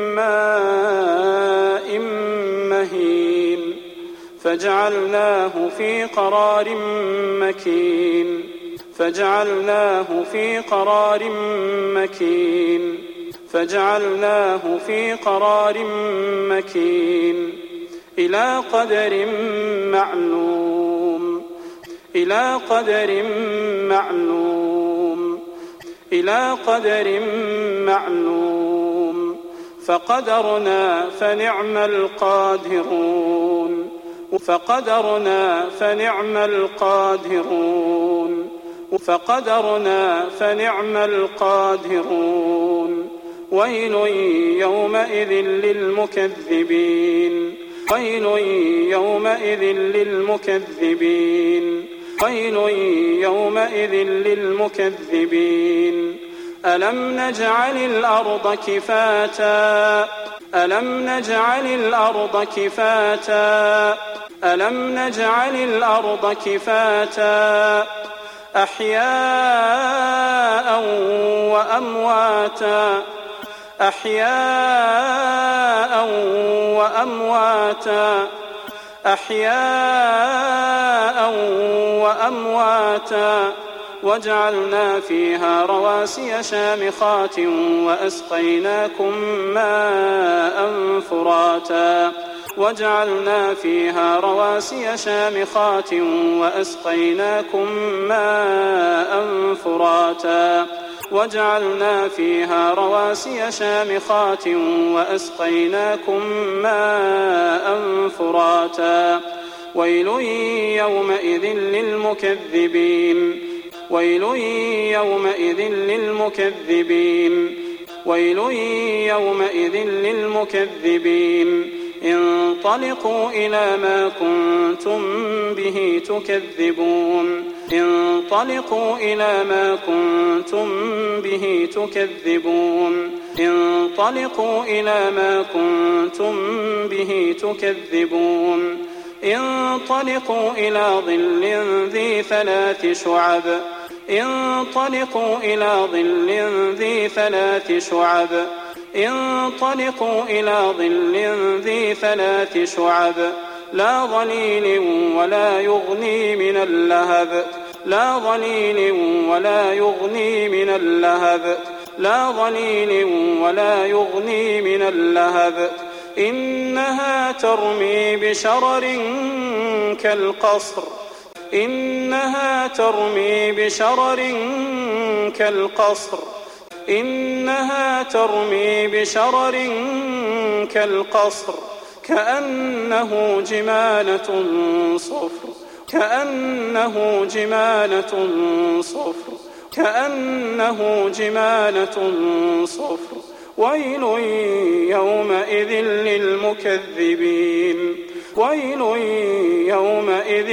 ماء مهين فجعلناه في قرار مكين فجعلناه في قرار مكين فجعلناه في قرار مكين إلى قدر معلوم إلى قدر معلوم إلى قدر معلوم فقدرنا فنعم القادرون فقدرنا فنعم القادرون فقدرنا فنعم القادرون ويل يومئذ للمكذبين ويل يومئذ للمكذبين ويل يومئذ للمكذبين ألم نجعل الأرض كفاتا ألم نجعل الأرض كفاتا ألم نجعل الأرض كفاتا أحياء وأمواتا أحياء وأمواتا أحياء وأمواتا وجعلنا فيها رواسي شامخات وأسقيناكم ماء فراتا وجعلنا فيها رواسي شامخات وأسقيناكم ماء فراتا وجعلنا فيها رواسي شامخات وأسقيناكم ماء فراتا ويل يومئذ للمكذبين ويل يومئذ للمكذبين ويل يومئذ للمكذبين انطلقوا إلى ما كنتم به تكذبون انطلقوا إلى ما كنتم به تكذبون انطلقوا إلى ما كنتم به تكذبون انطلقوا إلى ظل ذي 3 شعب انطلقوا إلى ظل ذي 3 شعب انطلقوا إلى ظل ذي 3 شعب لا ظليل ولا يغني من اللهب لا ظليل ولا يغني من اللهب لا ظليل ولا يغني من اللهب إنها ترمي بشرر كالقصر إنها ترمي بشرر كالقصر إنها ترمي بشرر كالقصر كأنه جمالة صفر كأنه جمالة صفر كأنه جمالة صفر ويل يومئذ للمكذبين ويل يومئذ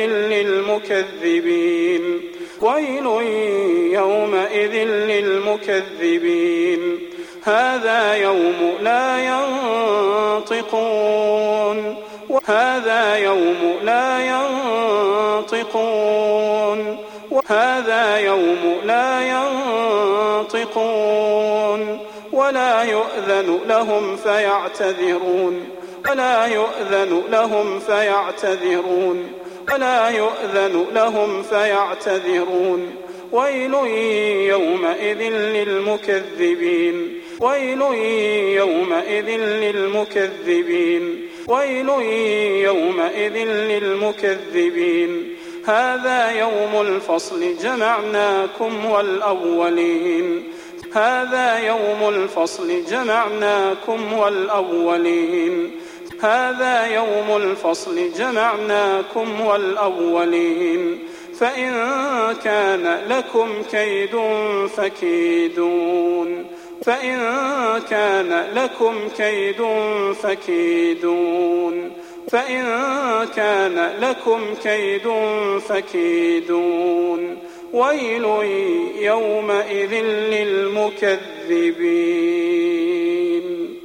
للمكذبين ويل يومئذ للمكذبين هذا يوم لا ينطقون هذا يوم لا ينطقون هذا يوم لا ينطقون ولا يؤذن لهم فيعتذرون ولا يؤذن لهم فيعتذرون ولا يؤذن لهم فيعتذرون ويل يومئذ للمكذبين ويل يومئذ للمكذبين ويل يومئذ للمكذبين هذا يوم الفصل جمعناكم والأولين هذا يوم الفصل جمعناكم والأولين هذا يوم الفصل جمعناكم والأولين فإن كان لكم كيد فكيدون ويل يومئذ للمكذبين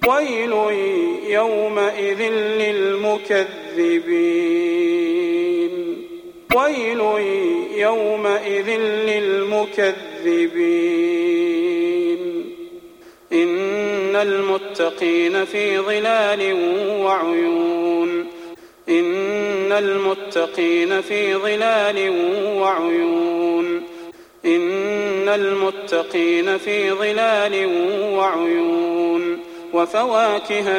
إن المتقين في ظلال وعيون إن المتقين في ظلال وعيون وفواكه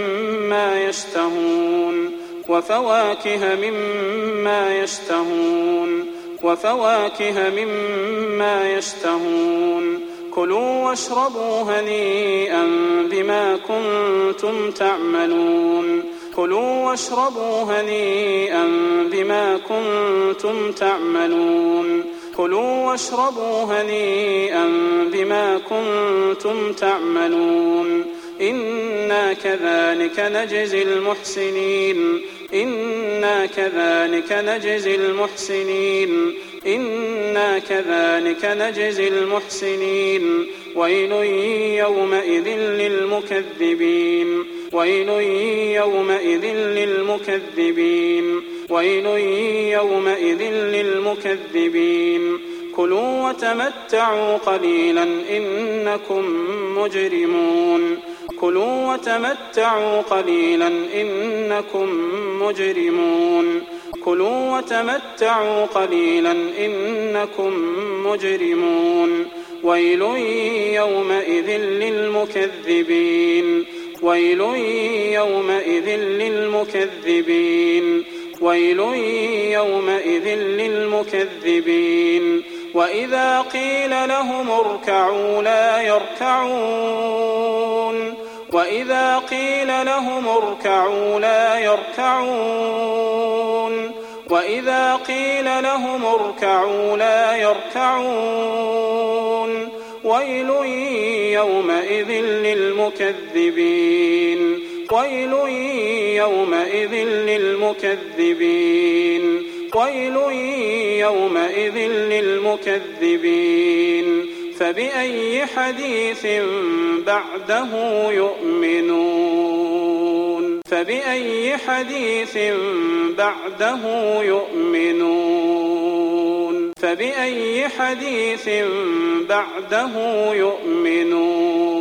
مما يشتهون كلوا واشربوا هنيئا بما كنتم تعملون إنا كذلك نجزي المحسنين ويل يومئذ للمكذبين كلوا وتمتعوا قليلا إنكم مجرمون ويل يومئذ للمكذبين وإذا قيل لهم اركعوا لا يركعون ويل يومئذ للمكذبين فبأي حديث بعده يؤمنون فبأي حديث بعده يؤمنون